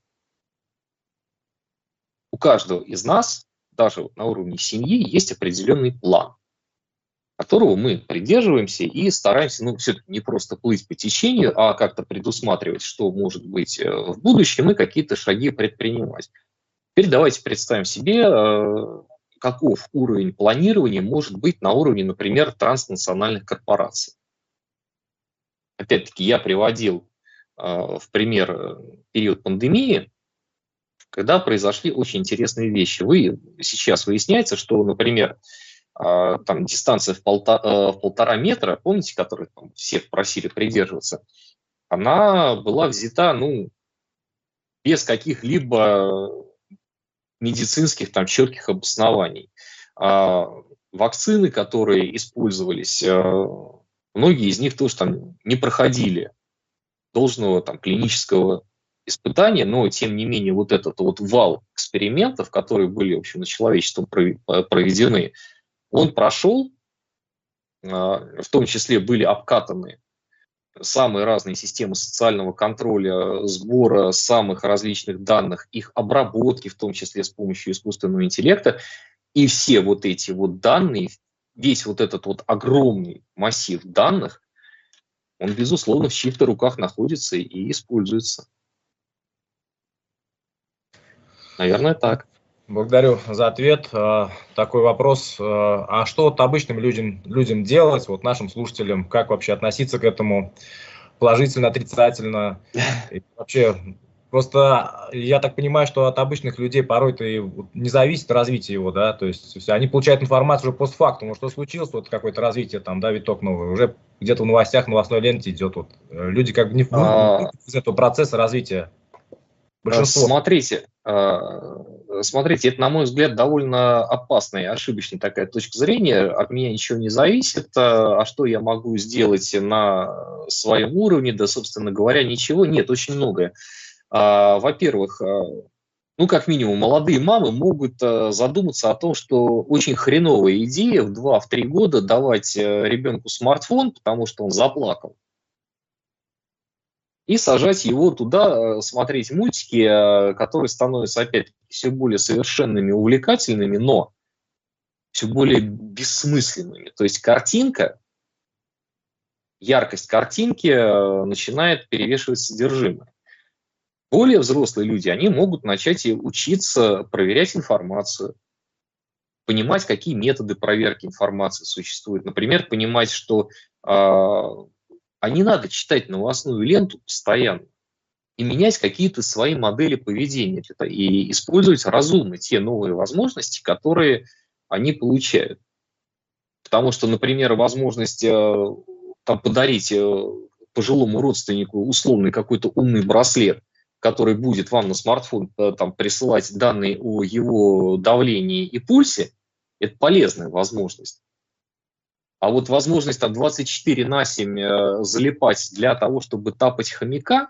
каждого из нас, даже на уровне семьи, есть определенный план, которого мы придерживаемся и стараемся, все-таки не просто плыть по течению, а как-то предусматривать, что может быть в будущем, и какие-то шаги предпринимать. Теперь давайте представим себе, каков уровень планирования может быть на уровне, например, транснациональных корпораций. Опять-таки, я приводил в пример период пандемии, когда произошли очень интересные вещи. Сейчас выясняется, что, например, там дистанция в 1,5 метра, помните, которую все просили придерживаться, она была взята, без каких-либо медицинских четких обоснований. Вакцины, которые использовались, многие из них тоже не проходили должного клинического испытания, но тем не менее вот этот вот вал экспериментов, которые были, в общем, над человечеством проведены, он прошел, в том числе были обкатаны самые разные системы социального контроля, сбора самых различных данных, их обработки, в том числе с помощью искусственного интеллекта, и все вот эти вот данные, весь вот этот вот огромный массив данных, он, безусловно, в чьих-то руках находится и используется. Наверное, так. Благодарю за ответ. Такой вопрос. А что вот обычным людям делать, вот нашим слушателям, как вообще относиться к этому положительно, отрицательно? И вообще, просто я так понимаю, что от обычных людей порой-то и не зависит развитие его, да, то есть они получают информацию уже постфактум, что случилось, вот какое-то развитие там, да, виток новый, уже где-то в новостях, новостной ленте идет, вот люди как бы не из этого процесса развития. Большинство. Смотрите, это, на мой взгляд, довольно опасная и ошибочная такая точка зрения. От меня ничего не зависит. А что я могу сделать на своем уровне? Да, собственно говоря, ничего. Нет, очень многое. Во-первых, ну, как минимум, молодые мамы могут задуматься о том, что очень хреновая идея в 2-3 года давать ребенку смартфон, потому что он заплакал, и сажать его туда, смотреть мультики, которые становятся, опять, все более совершенными, увлекательными, но все более бессмысленными. То есть картинка, яркость картинки начинает перевешивать содержимое. Более взрослые люди, они могут начать учиться проверять информацию, понимать, какие методы проверки информации существуют. Например, понимать, что не надо читать новостную ленту постоянно и менять какие-то свои модели поведения и использовать разумно те новые возможности, которые они получают. Потому что, например, возможность подарить пожилому родственнику условный какой-то умный браслет, который будет вам на смартфон присылать данные о его давлении и пульсе, это полезная возможность. А вот возможность 24/7 залипать для того, чтобы тапать хомяка,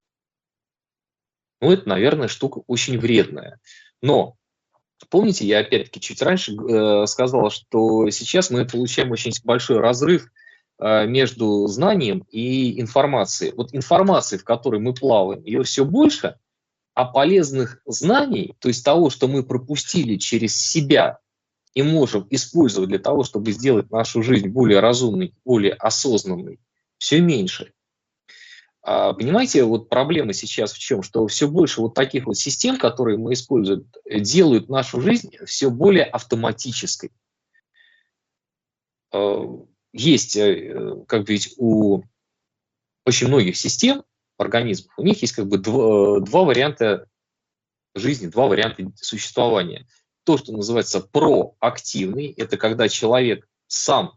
ну, это, наверное, штука очень вредная. Но, помните, я опять-таки чуть раньше сказал, что сейчас мы получаем очень большой разрыв между знанием и информацией. Вот информации, в которой мы плаваем, ее все больше, а полезных знаний, то есть того, что мы пропустили через себя, и можем использовать для того, чтобы сделать нашу жизнь более разумной, более осознанной, все меньше. Понимаете, вот проблема сейчас в чем? Что все больше вот таких вот систем, которые мы используем, делают нашу жизнь все более автоматической. Есть, как бы ведь у очень многих систем, организмов, у них есть как бы два варианта жизни, два варианта существования. То, что называется проактивный, это когда человек сам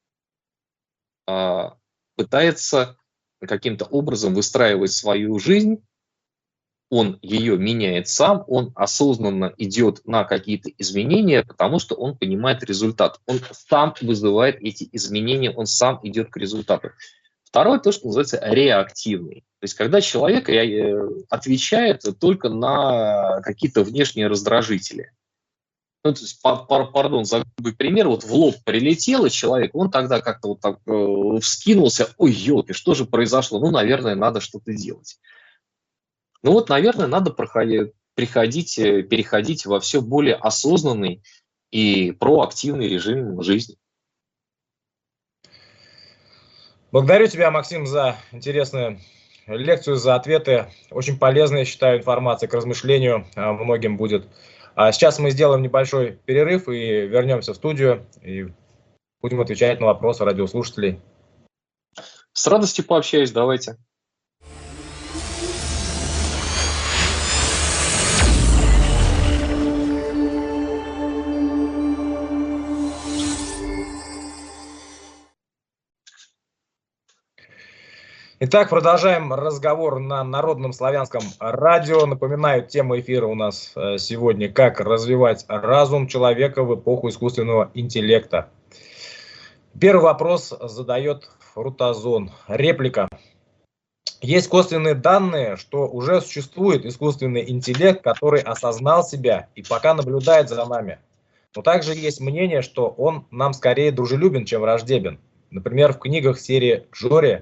пытается каким-то образом выстраивать свою жизнь, он ее меняет сам, он осознанно идет на какие-то изменения, потому что он понимает результат. Он сам вызывает эти изменения, он сам идет к результату. Второе, то, что называется реактивный. То есть когда человек отвечает только на какие-то внешние раздражители. Ну, то есть, пардон за грубый пример, вот в лоб прилетело человек, он тогда как-то вот так вскинулся, ой, елки, что же произошло? Ну, наверное, надо что-то делать. Ну вот, наверное, надо переходить во все более осознанный и проактивный режим жизни. Благодарю тебя, Максим, за интересную лекцию, за ответы. Очень полезная, я считаю, информация к размышлению многим будет. А сейчас мы сделаем небольшой перерыв и вернемся в студию и будем отвечать на вопросы радиослушателей. С радостью пообщаюсь, давайте. Итак, продолжаем разговор на Народном славянском радио. Напоминаю, тема эфира у нас сегодня «Как развивать разум человека в эпоху искусственного интеллекта». Первый вопрос задает Фрутазон. Реплика. Есть косвенные данные, что уже существует искусственный интеллект, который осознал себя и пока наблюдает за нами. Но также есть мнение, что он нам скорее дружелюбен, чем враждебен. Например, в книгах серии Джори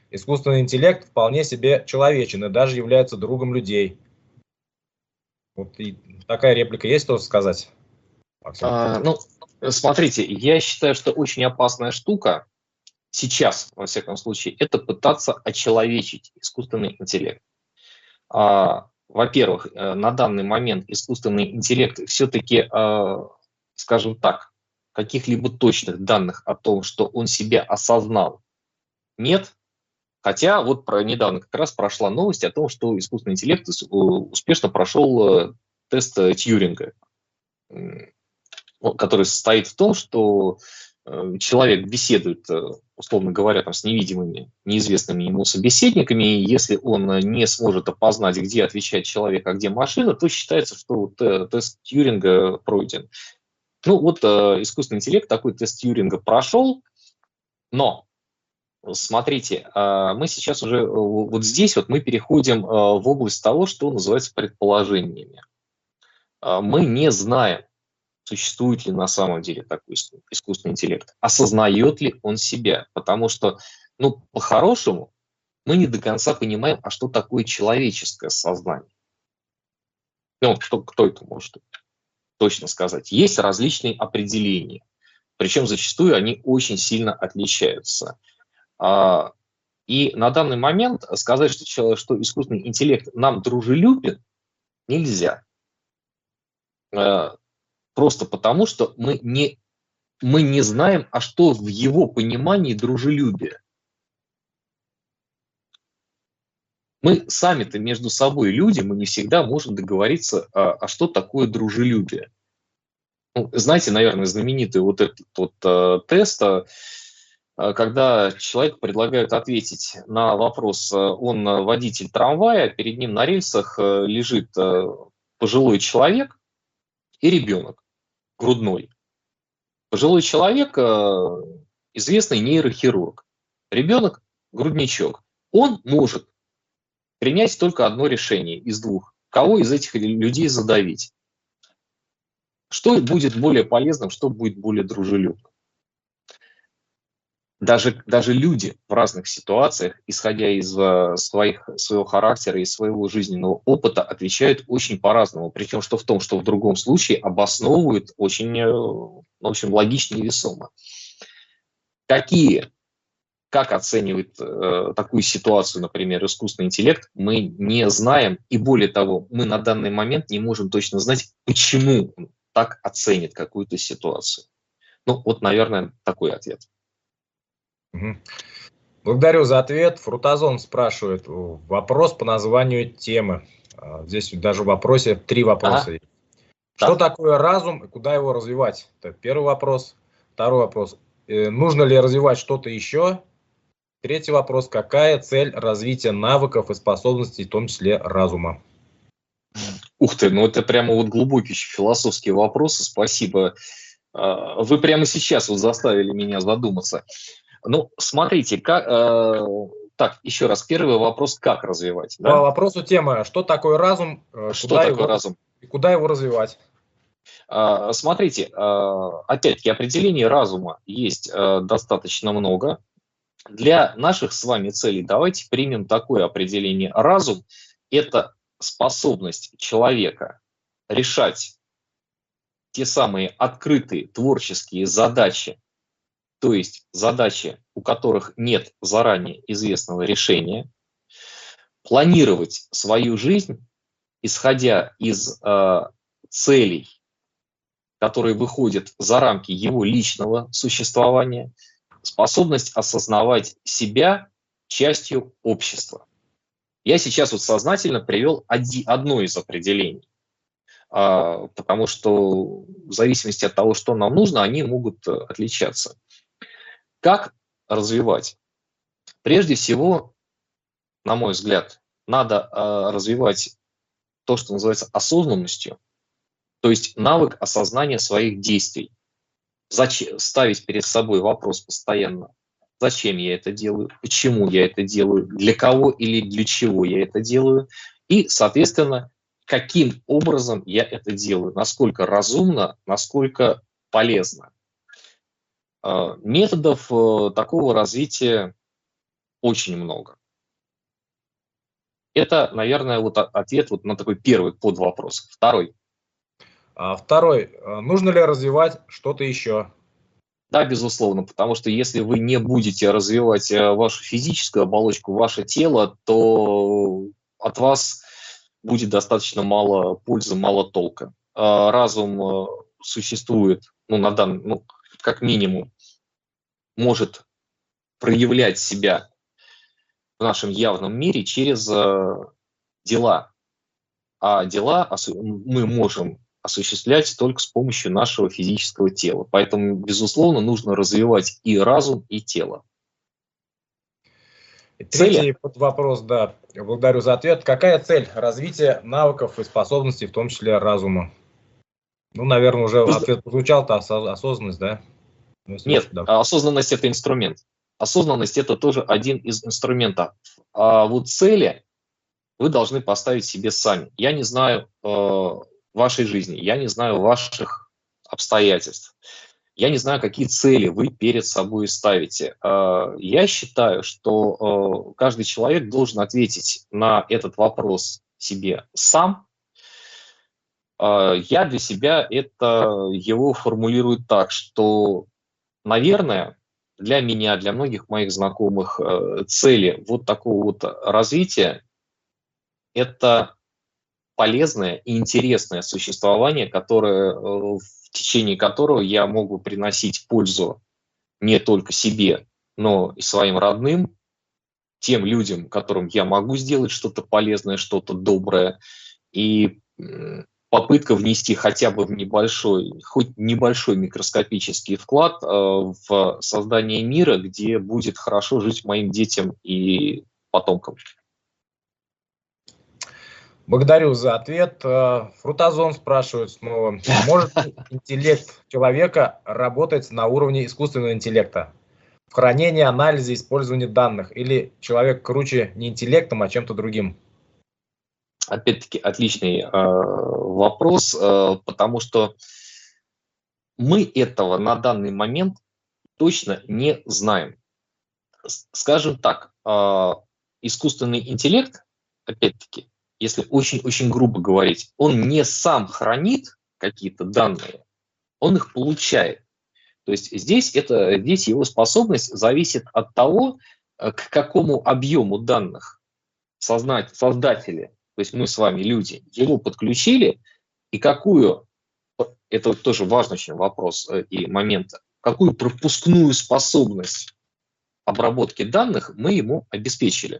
искусственный интеллект вполне себе человечен и даже является другом людей. Вот и такая реплика есть, что сказать, Максим? Ну, смотрите, я считаю, что очень опасная штука сейчас, во всяком случае, это пытаться очеловечить искусственный интеллект. Во-первых, на данный момент искусственный интеллект все-таки, скажем так, каких-либо точных данных о том, что он себя осознал, нет. Хотя вот недавно как раз прошла новость о том, что искусственный интеллект успешно прошел тест Тьюринга, который состоит в том, что человек беседует, условно говоря, там, с невидимыми, неизвестными ему собеседниками, и если он не сможет опознать, где отвечает человек, а где машина, то считается, что тест Тьюринга пройден. Ну вот искусственный интеллект такой тест Тьюринга прошел, но смотрите, мы сейчас уже вот здесь вот мы переходим в область того, что называется предположениями. Мы не знаем, существует ли на самом деле такой искусственный интеллект, осознает ли он себя, потому что, ну, по-хорошему, мы не до конца понимаем, а что такое человеческое сознание. Ну, кто это может точно сказать? Есть различные определения, причем зачастую они очень сильно отличаются. И на данный момент сказать, что искусственный интеллект нам дружелюбен, нельзя. Просто потому, что мы не знаем, а что в его понимании дружелюбие. Мы сами-то между собой люди, мы не всегда можем договориться, а что такое дружелюбие. Ну, знаете, наверное, знаменитый вот этот вот тест, когда человеку предлагают ответить на вопрос, он водитель трамвая, перед ним на рельсах лежит пожилой человек и ребенок грудной. Пожилой человек – известный нейрохирург. Ребенок – грудничок. Он может принять только одно решение из двух. Кого из этих людей задавить? Что будет более полезным, что будет более дружелюбным? Даже люди в разных ситуациях, исходя из своего характера и своего жизненного опыта, отвечают очень по-разному. Причем что в том, что в другом случае обосновывают очень, в общем, логично и весомо. Как оценивает такую ситуацию, например, искусственный интеллект, мы не знаем. И более того, мы на данный момент не можем точно знать, почему он так оценит какую-то ситуацию. Ну, вот, наверное, такой ответ. Благодарю за ответ. Фрутозон спрашивает вопрос по названию темы. Здесь даже в вопросе 3 вопроса. Ага. Что такое разум и куда его развивать? Это первый вопрос. Второй вопрос. Нужно ли развивать что-то еще? Третий вопрос. Какая цель развития навыков и способностей, в том числе разума? Ух ты, ну это прямо вот глубокие философские вопросы. Спасибо. Вы прямо сейчас вот заставили меня задуматься. Ну, смотрите, так, еще раз, первый вопрос, как развивать? Да? По вопросу темы, что такое разум, разум? И куда его развивать? Смотрите, опять-таки, определений разума есть достаточно много. Для наших с вами целей давайте примем такое определение. Разум – это способность человека решать те самые открытые творческие задачи, то есть задачи, у которых нет заранее известного решения, планировать свою жизнь, исходя из целей, которые выходят за рамки его личного существования, способность осознавать себя частью общества. Я сейчас вот сознательно привел одно из определений, потому что в зависимости от того, что нам нужно, они могут отличаться. Как развивать? Прежде всего, на мой взгляд, надо развивать то, что называется осознанностью, то есть навык осознания своих действий. Ставить перед собой вопрос постоянно: зачем я это делаю, почему я это делаю, для кого или для чего я это делаю, и, соответственно, каким образом я это делаю, насколько разумно, насколько полезно. Методов такого развития очень много. Это, наверное, вот ответ вот на такой первый подвопрос. Второй. Второй. Нужно ли развивать что-то еще? Да, безусловно, потому что если вы не будете развивать вашу физическую оболочку, ваше тело, то от вас будет достаточно мало пользы, мало толка. Разум существует, как минимум, может проявлять себя в нашем явном мире через дела. А дела мы можем осуществлять только с помощью нашего физического тела. Поэтому, безусловно, нужно развивать и разум, и тело. Третий вопрос, да, благодарю за ответ. Какая цель развития навыков и способностей, в том числе разума? Ну, наверное, уже ответ прозвучал, осознанность, да? Нет, осознанность – это инструмент. Осознанность – это тоже один из инструментов. А вот цели вы должны поставить себе сами. Я не знаю вашей жизни, я не знаю ваших обстоятельств, я не знаю, какие цели вы перед собой ставите. Я считаю, что каждый человек должен ответить на этот вопрос себе сам. Я для себя его формулирую так, что, наверное, для меня, для многих моих знакомых, цели вот такого вот развития – это полезное и интересное существование, в течение которого я могу приносить пользу не только себе, но и своим родным, тем людям, которым я могу сделать что-то полезное, что-то доброе, и попытка внести хотя бы хоть небольшой микроскопический вклад в создание мира, где будет хорошо жить моим детям и потомкам. Благодарю за ответ. Фрутазон спрашивает снова. Может ли интеллект человека работать на уровне искусственного интеллекта? В хранении, анализе, использовании данных? Или человек круче не интеллектом, а чем-то другим? Опять-таки, отличный вопрос, потому что мы этого на данный момент точно не знаем. Скажем так, искусственный интеллект, опять-таки, если очень-очень грубо говорить, он не сам хранит какие-то данные, он их получает. То есть здесь его способность зависит от того, к какому объему данных создатели, то есть мы с вами, люди, его подключили, и это тоже важный очень вопрос и момент, какую пропускную способность обработки данных мы ему обеспечили.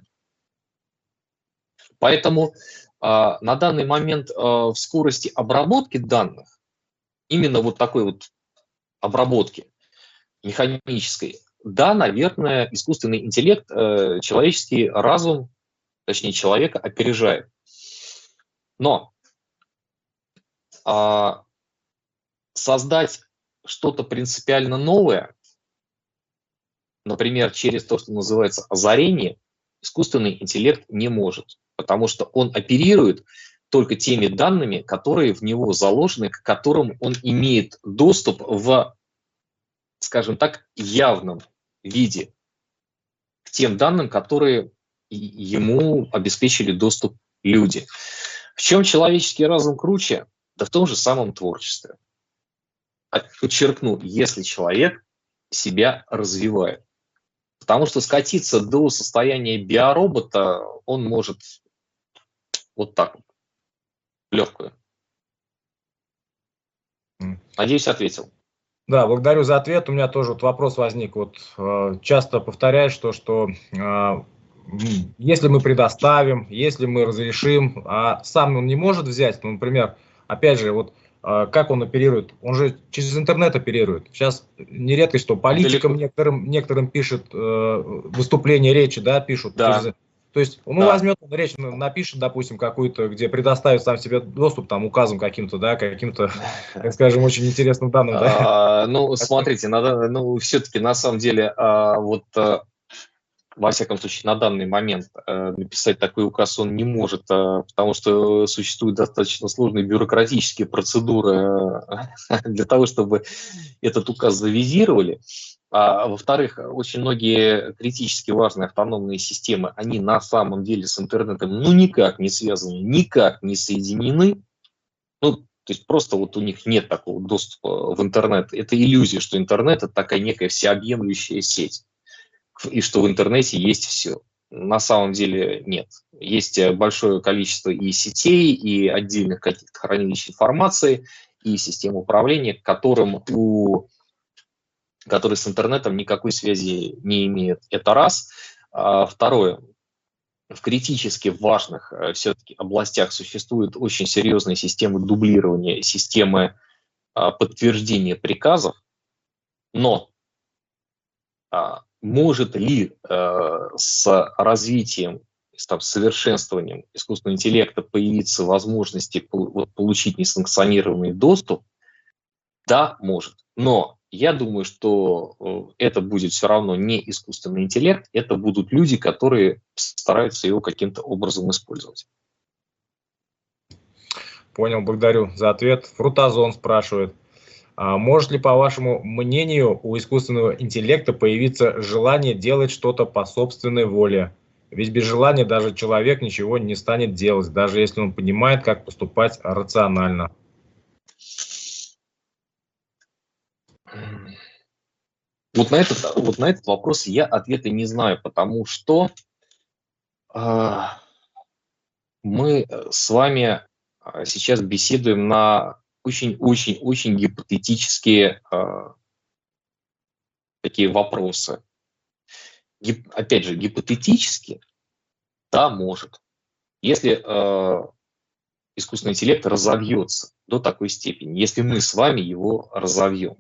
Поэтому на данный момент в скорости обработки данных, именно вот такой вот обработки механической, да, наверное, искусственный интеллект, человеческий разум, точнее человека, опережает. Но создать что-то принципиально новое, например, через то, что называется озарение, искусственный интеллект не может, потому что он оперирует только теми данными, которые в него заложены, к которым он имеет доступ в, скажем так, явном виде, к тем данным, которые ему обеспечили доступ люди. В чем человеческий разум круче? Да в том же самом творчестве. Подчеркну, если человек себя развивает. Потому что скатиться до состояния биоробота он может вот так вот, легкую. Надеюсь, ответил. Да, благодарю за ответ. У меня тоже вот вопрос возник. Часто повторяешь что если мы предоставим, если мы разрешим, а сам он не может взять, например, опять же, как он оперирует? Он же через интернет оперирует. Сейчас нередко, что политикам некоторым пишет выступления, речи, да, пишут. Да. То есть он возьмет, речь напишет, допустим, какую-то, где предоставит сам себе доступ, там, указом каким-то, да, каким-то, так скажем, очень интересным данным. Да? Смотрите, все-таки на самом деле, во всяком случае, на данный момент написать такой указ он не может, потому что существуют достаточно сложные бюрократические процедуры для того, чтобы этот указ завизировали. А во-вторых, очень многие критически важные автономные системы, они на самом деле с интернетом ну никак не связаны, никак не соединены. Ну, то есть просто вот у них нет такого доступа в интернет. Это иллюзия, что интернет – это такая некая всеобъемлющая сеть, и что в интернете есть все. На самом деле нет. Есть большое количество и сетей, и отдельных каких-то хранилищ информации, и систем управления, которые с интернетом никакой связи не имеют. Это раз. Второе. В критически важных все-таки областях существуют очень серьезные системы дублирования, системы подтверждения приказов, но может ли с развитием, с совершенствованием искусственного интеллекта появиться возможности получить несанкционированный доступ? Да, может. Но я думаю, что это будет все равно не искусственный интеллект, это будут люди, которые стараются его каким-то образом использовать. Понял, благодарю за ответ. Фрутазон спрашивает, может ли, по вашему мнению, у искусственного интеллекта появиться желание делать что-то по собственной воле? Ведь без желания даже человек ничего не станет делать, даже если он понимает, как поступать рационально. Вот на этот вопрос я ответа не знаю, потому что мы с вами сейчас беседуем на очень-очень-очень гипотетические такие вопросы. Опять же, гипотетически, да, может. Если искусственный интеллект разовьется до такой степени, если мы с вами его разовьем.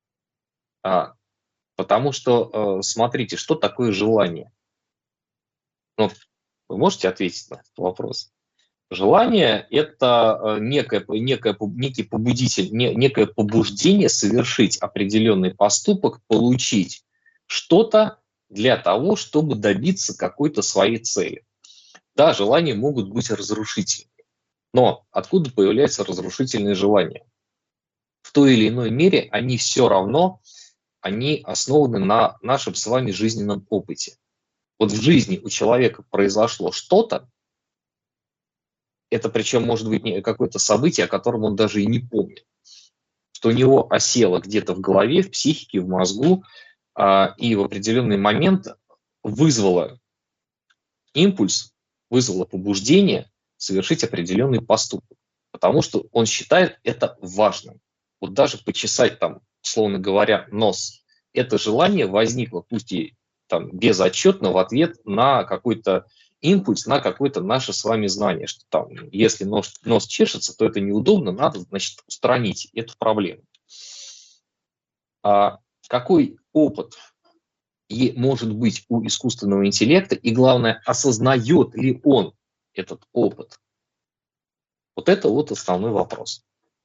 Потому что, смотрите, что такое желание? Ну, вы можете ответить на этот вопрос? Желание – это некий побудитель, некое побуждение совершить определенный поступок, получить что-то для того, чтобы добиться какой-то своей цели. Да, желания могут быть разрушительными, но откуда появляются разрушительные желания? В той или иной мере они все равно, они основаны на нашем с вами жизненном опыте. Вот в жизни у человека произошло что-то, это причем может быть какое-то событие, о котором он даже и не помнит, что у него осело где-то в голове, в психике, в мозгу, и в определенный момент вызвало импульс, вызвало побуждение совершить определенный поступок, потому что он считает это важным. Вот даже почесать там, условно говоря, нос, это желание возникло, пусть и там безотчетно, в ответ на какой-то импульс, на какое-то наше с вами знание, что там, если нос чешется, то это неудобно, надо, значит, устранить эту проблему. Какой опыт может быть у искусственного интеллекта, и главное, осознает ли он этот опыт? Вот это вот основной вопрос.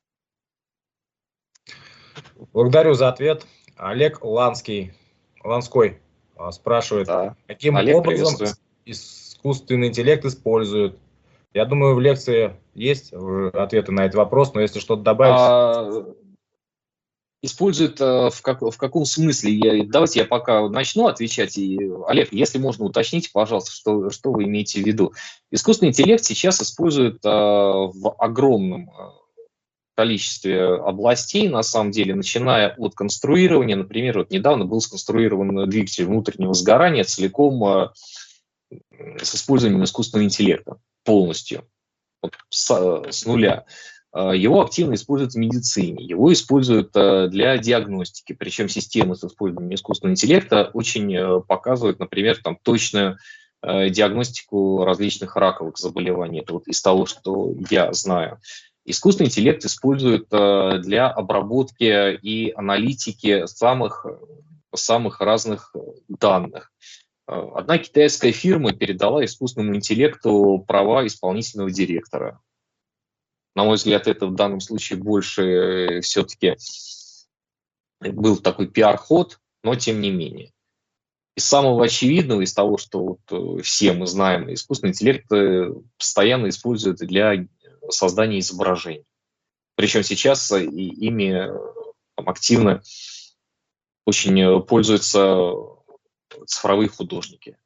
Благодарю за ответ. Олег Ланской спрашивает, каким Олег, образом искусственный интеллект используют. Я думаю, в лекции есть ответы на этот вопрос, но если что-то добавить... Используют в каком смысле? Давайте я пока начну отвечать. И, Олег, если можно, уточните, пожалуйста, что вы имеете в виду. Искусственный интеллект сейчас используют в огромном количестве областей, на самом деле, начиная от конструирования. Например, вот недавно был сконструирован двигатель внутреннего сгорания целиком с использованием искусственного интеллекта полностью, вот с нуля. Его активно используют в медицине, его используют для диагностики, причем системы с использованием искусственного интеллекта очень показывают, например, там, точную диагностику различных раковых заболеваний. Это вот из того, что я знаю. Искусственный интеллект используют для обработки и аналитики самых разных данных. Одна китайская фирма передала искусственному интеллекту права исполнительного директора. На мой взгляд, это в данном случае больше все-таки был такой пиар-ход, но тем не менее. Из самого очевидного, из того, что вот все мы знаем, искусственный интеллект постоянно используют для создания изображений. Причем сейчас ими активно очень пользуются цифровые художники.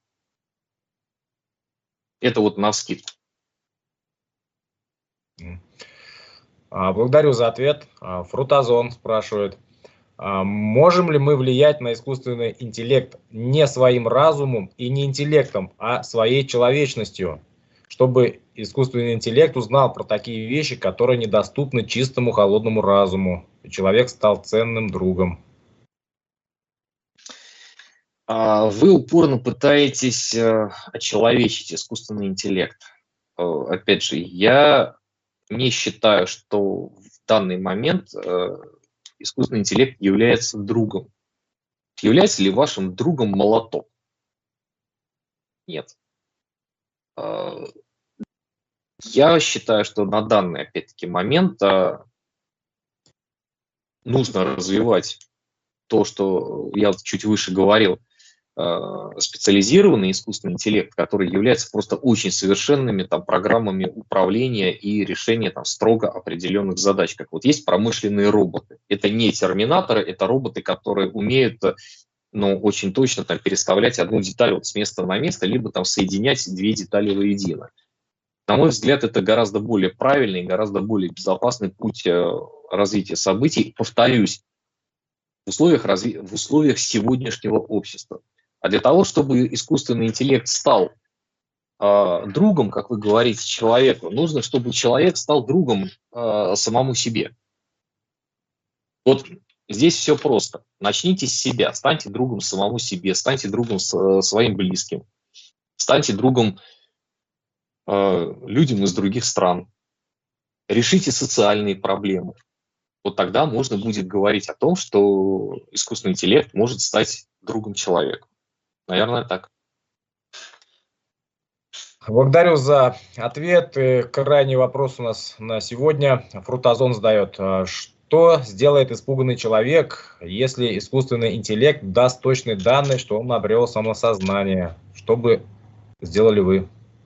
Это вот навскидку. Благодарю за ответ. Фрутазон спрашивает, можем ли мы влиять на искусственный интеллект не своим разумом и не интеллектом, а своей человечностью, чтобы искусственный интеллект узнал про такие вещи, которые недоступны чистому холодному разуму, и человек стал ценным другом? Вы упорно пытаетесь очеловечить искусственный интеллект. Опять же, я не считаю, что в данный момент искусственный интеллект является другом. Является ли вашим другом молоток? Нет. Я считаю, что на данный, опять-таки, момент нужно развивать то, что я чуть выше говорил, специализированный искусственный интеллект, который является просто очень совершенными программами управления и решения строго определенных задач. Как вот есть промышленные роботы. Это не терминаторы, это роботы, которые умеют очень точно переставлять одну деталь с места на место, либо соединять две детали воедино. На мой взгляд, это гораздо более правильный, гораздо более безопасный путь развития событий. Повторюсь, в условиях сегодняшнего общества. А для того, чтобы искусственный интеллект стал другом, как вы говорите, человеку, нужно, чтобы человек стал другом самому себе. Вот здесь все просто. Начните с себя, станьте другом самому себе, станьте другом своим близким, станьте другом людям из других стран. Решите социальные проблемы. Вот тогда можно будет говорить о том, что искусственный интеллект может стать другом человека. Наверное, так. Благодарю за ответ. И крайний вопрос у нас на сегодня. Фрутазон задает. Что сделает испуганный человек, если искусственный интеллект даст точные данные, что он обрел самосознание? Что бы сделали вы?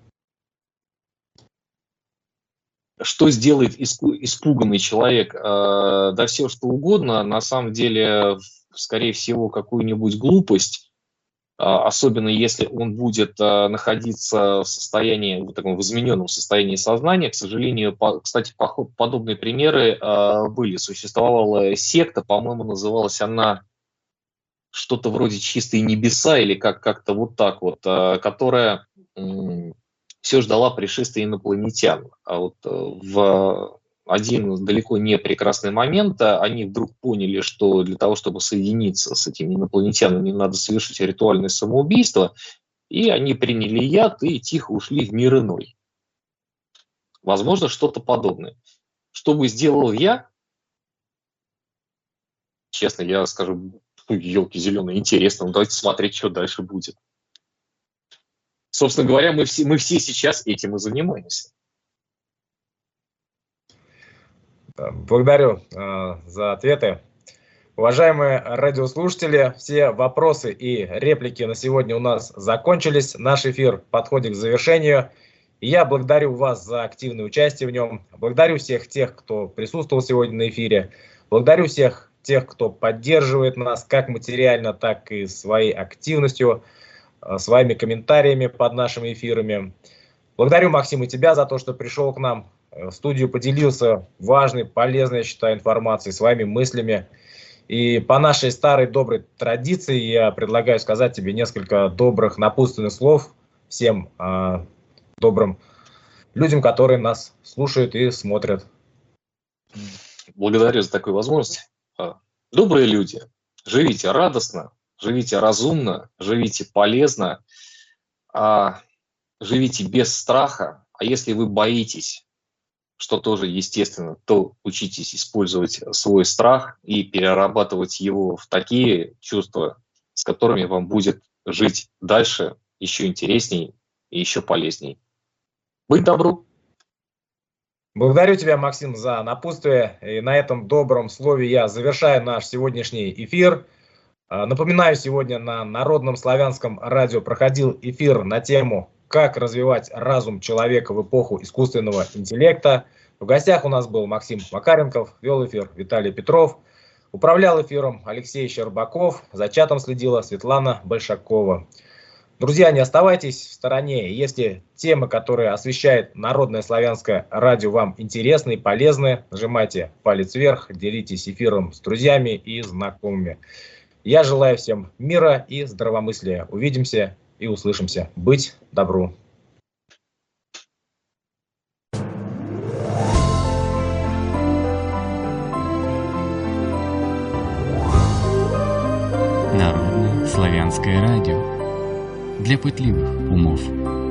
Что сделает испуганный человек? Да все, что угодно. На самом деле, скорее всего, какую-нибудь глупость, особенно если он будет находиться в состоянии, в таком измененном состоянии сознания. К сожалению, кстати, подобные примеры были. Существовала секта, по-моему, называлась она что-то вроде «Чистые небеса» или как-то вот так вот, которая все ждала пришествия инопланетян. А вот в один далеко не прекрасный момент они вдруг поняли, что для того, чтобы соединиться с этими инопланетянами, надо совершить ритуальное самоубийство, и они приняли яд и тихо ушли в мир иной. Возможно, что-то подобное. Что бы сделал я? Честно, я скажу, елки зеленые, интересно, давайте смотреть, что дальше будет. Собственно говоря, мы все сейчас этим и занимаемся. Благодарю за ответы. Уважаемые радиослушатели, все вопросы и реплики на сегодня у нас закончились. Наш эфир подходит к завершению. И я благодарю вас за активное участие в нем. Благодарю всех тех, кто присутствовал сегодня на эфире. Благодарю всех тех, кто поддерживает нас как материально, так и своей активностью, своими комментариями под нашими эфирами. Благодарю, Максим, и тебя за то, что пришел к нам в студию, поделился важной, полезной, я считаю, информацией, своими мыслями. И по нашей старой доброй традиции я предлагаю сказать тебе несколько добрых напутственных слов всем добрым людям, которые нас слушают и смотрят. Благодарю за такую возможность. Добрые люди, живите радостно, живите разумно, живите полезно, живите без страха. А если вы боитесь, что тоже естественно, то учитесь использовать свой страх и перерабатывать его в такие чувства, с которыми вам будет жить дальше еще интересней и еще полезней. Быть добру! Благодарю тебя, Максим, за напутствие. И на этом добром слове я завершаю наш сегодняшний эфир. Напоминаю, сегодня на Народном славянском радио проходил эфир на тему «Как развивать разум человека в эпоху искусственного интеллекта». В гостях у нас был Максим Макаренков, вел эфир Виталий Петров. Управлял эфиром Алексей Щербаков, за чатом следила Светлана Большакова. Друзья, не оставайтесь в стороне. Если темы, которые освещает Народное славянское радио, вам интересны и полезны, нажимайте палец вверх, делитесь эфиром с друзьями и знакомыми. Я желаю всем мира и здравомыслия. Увидимся и услышимся. Быть добру. Народное славянское радио. Для пытливых умов.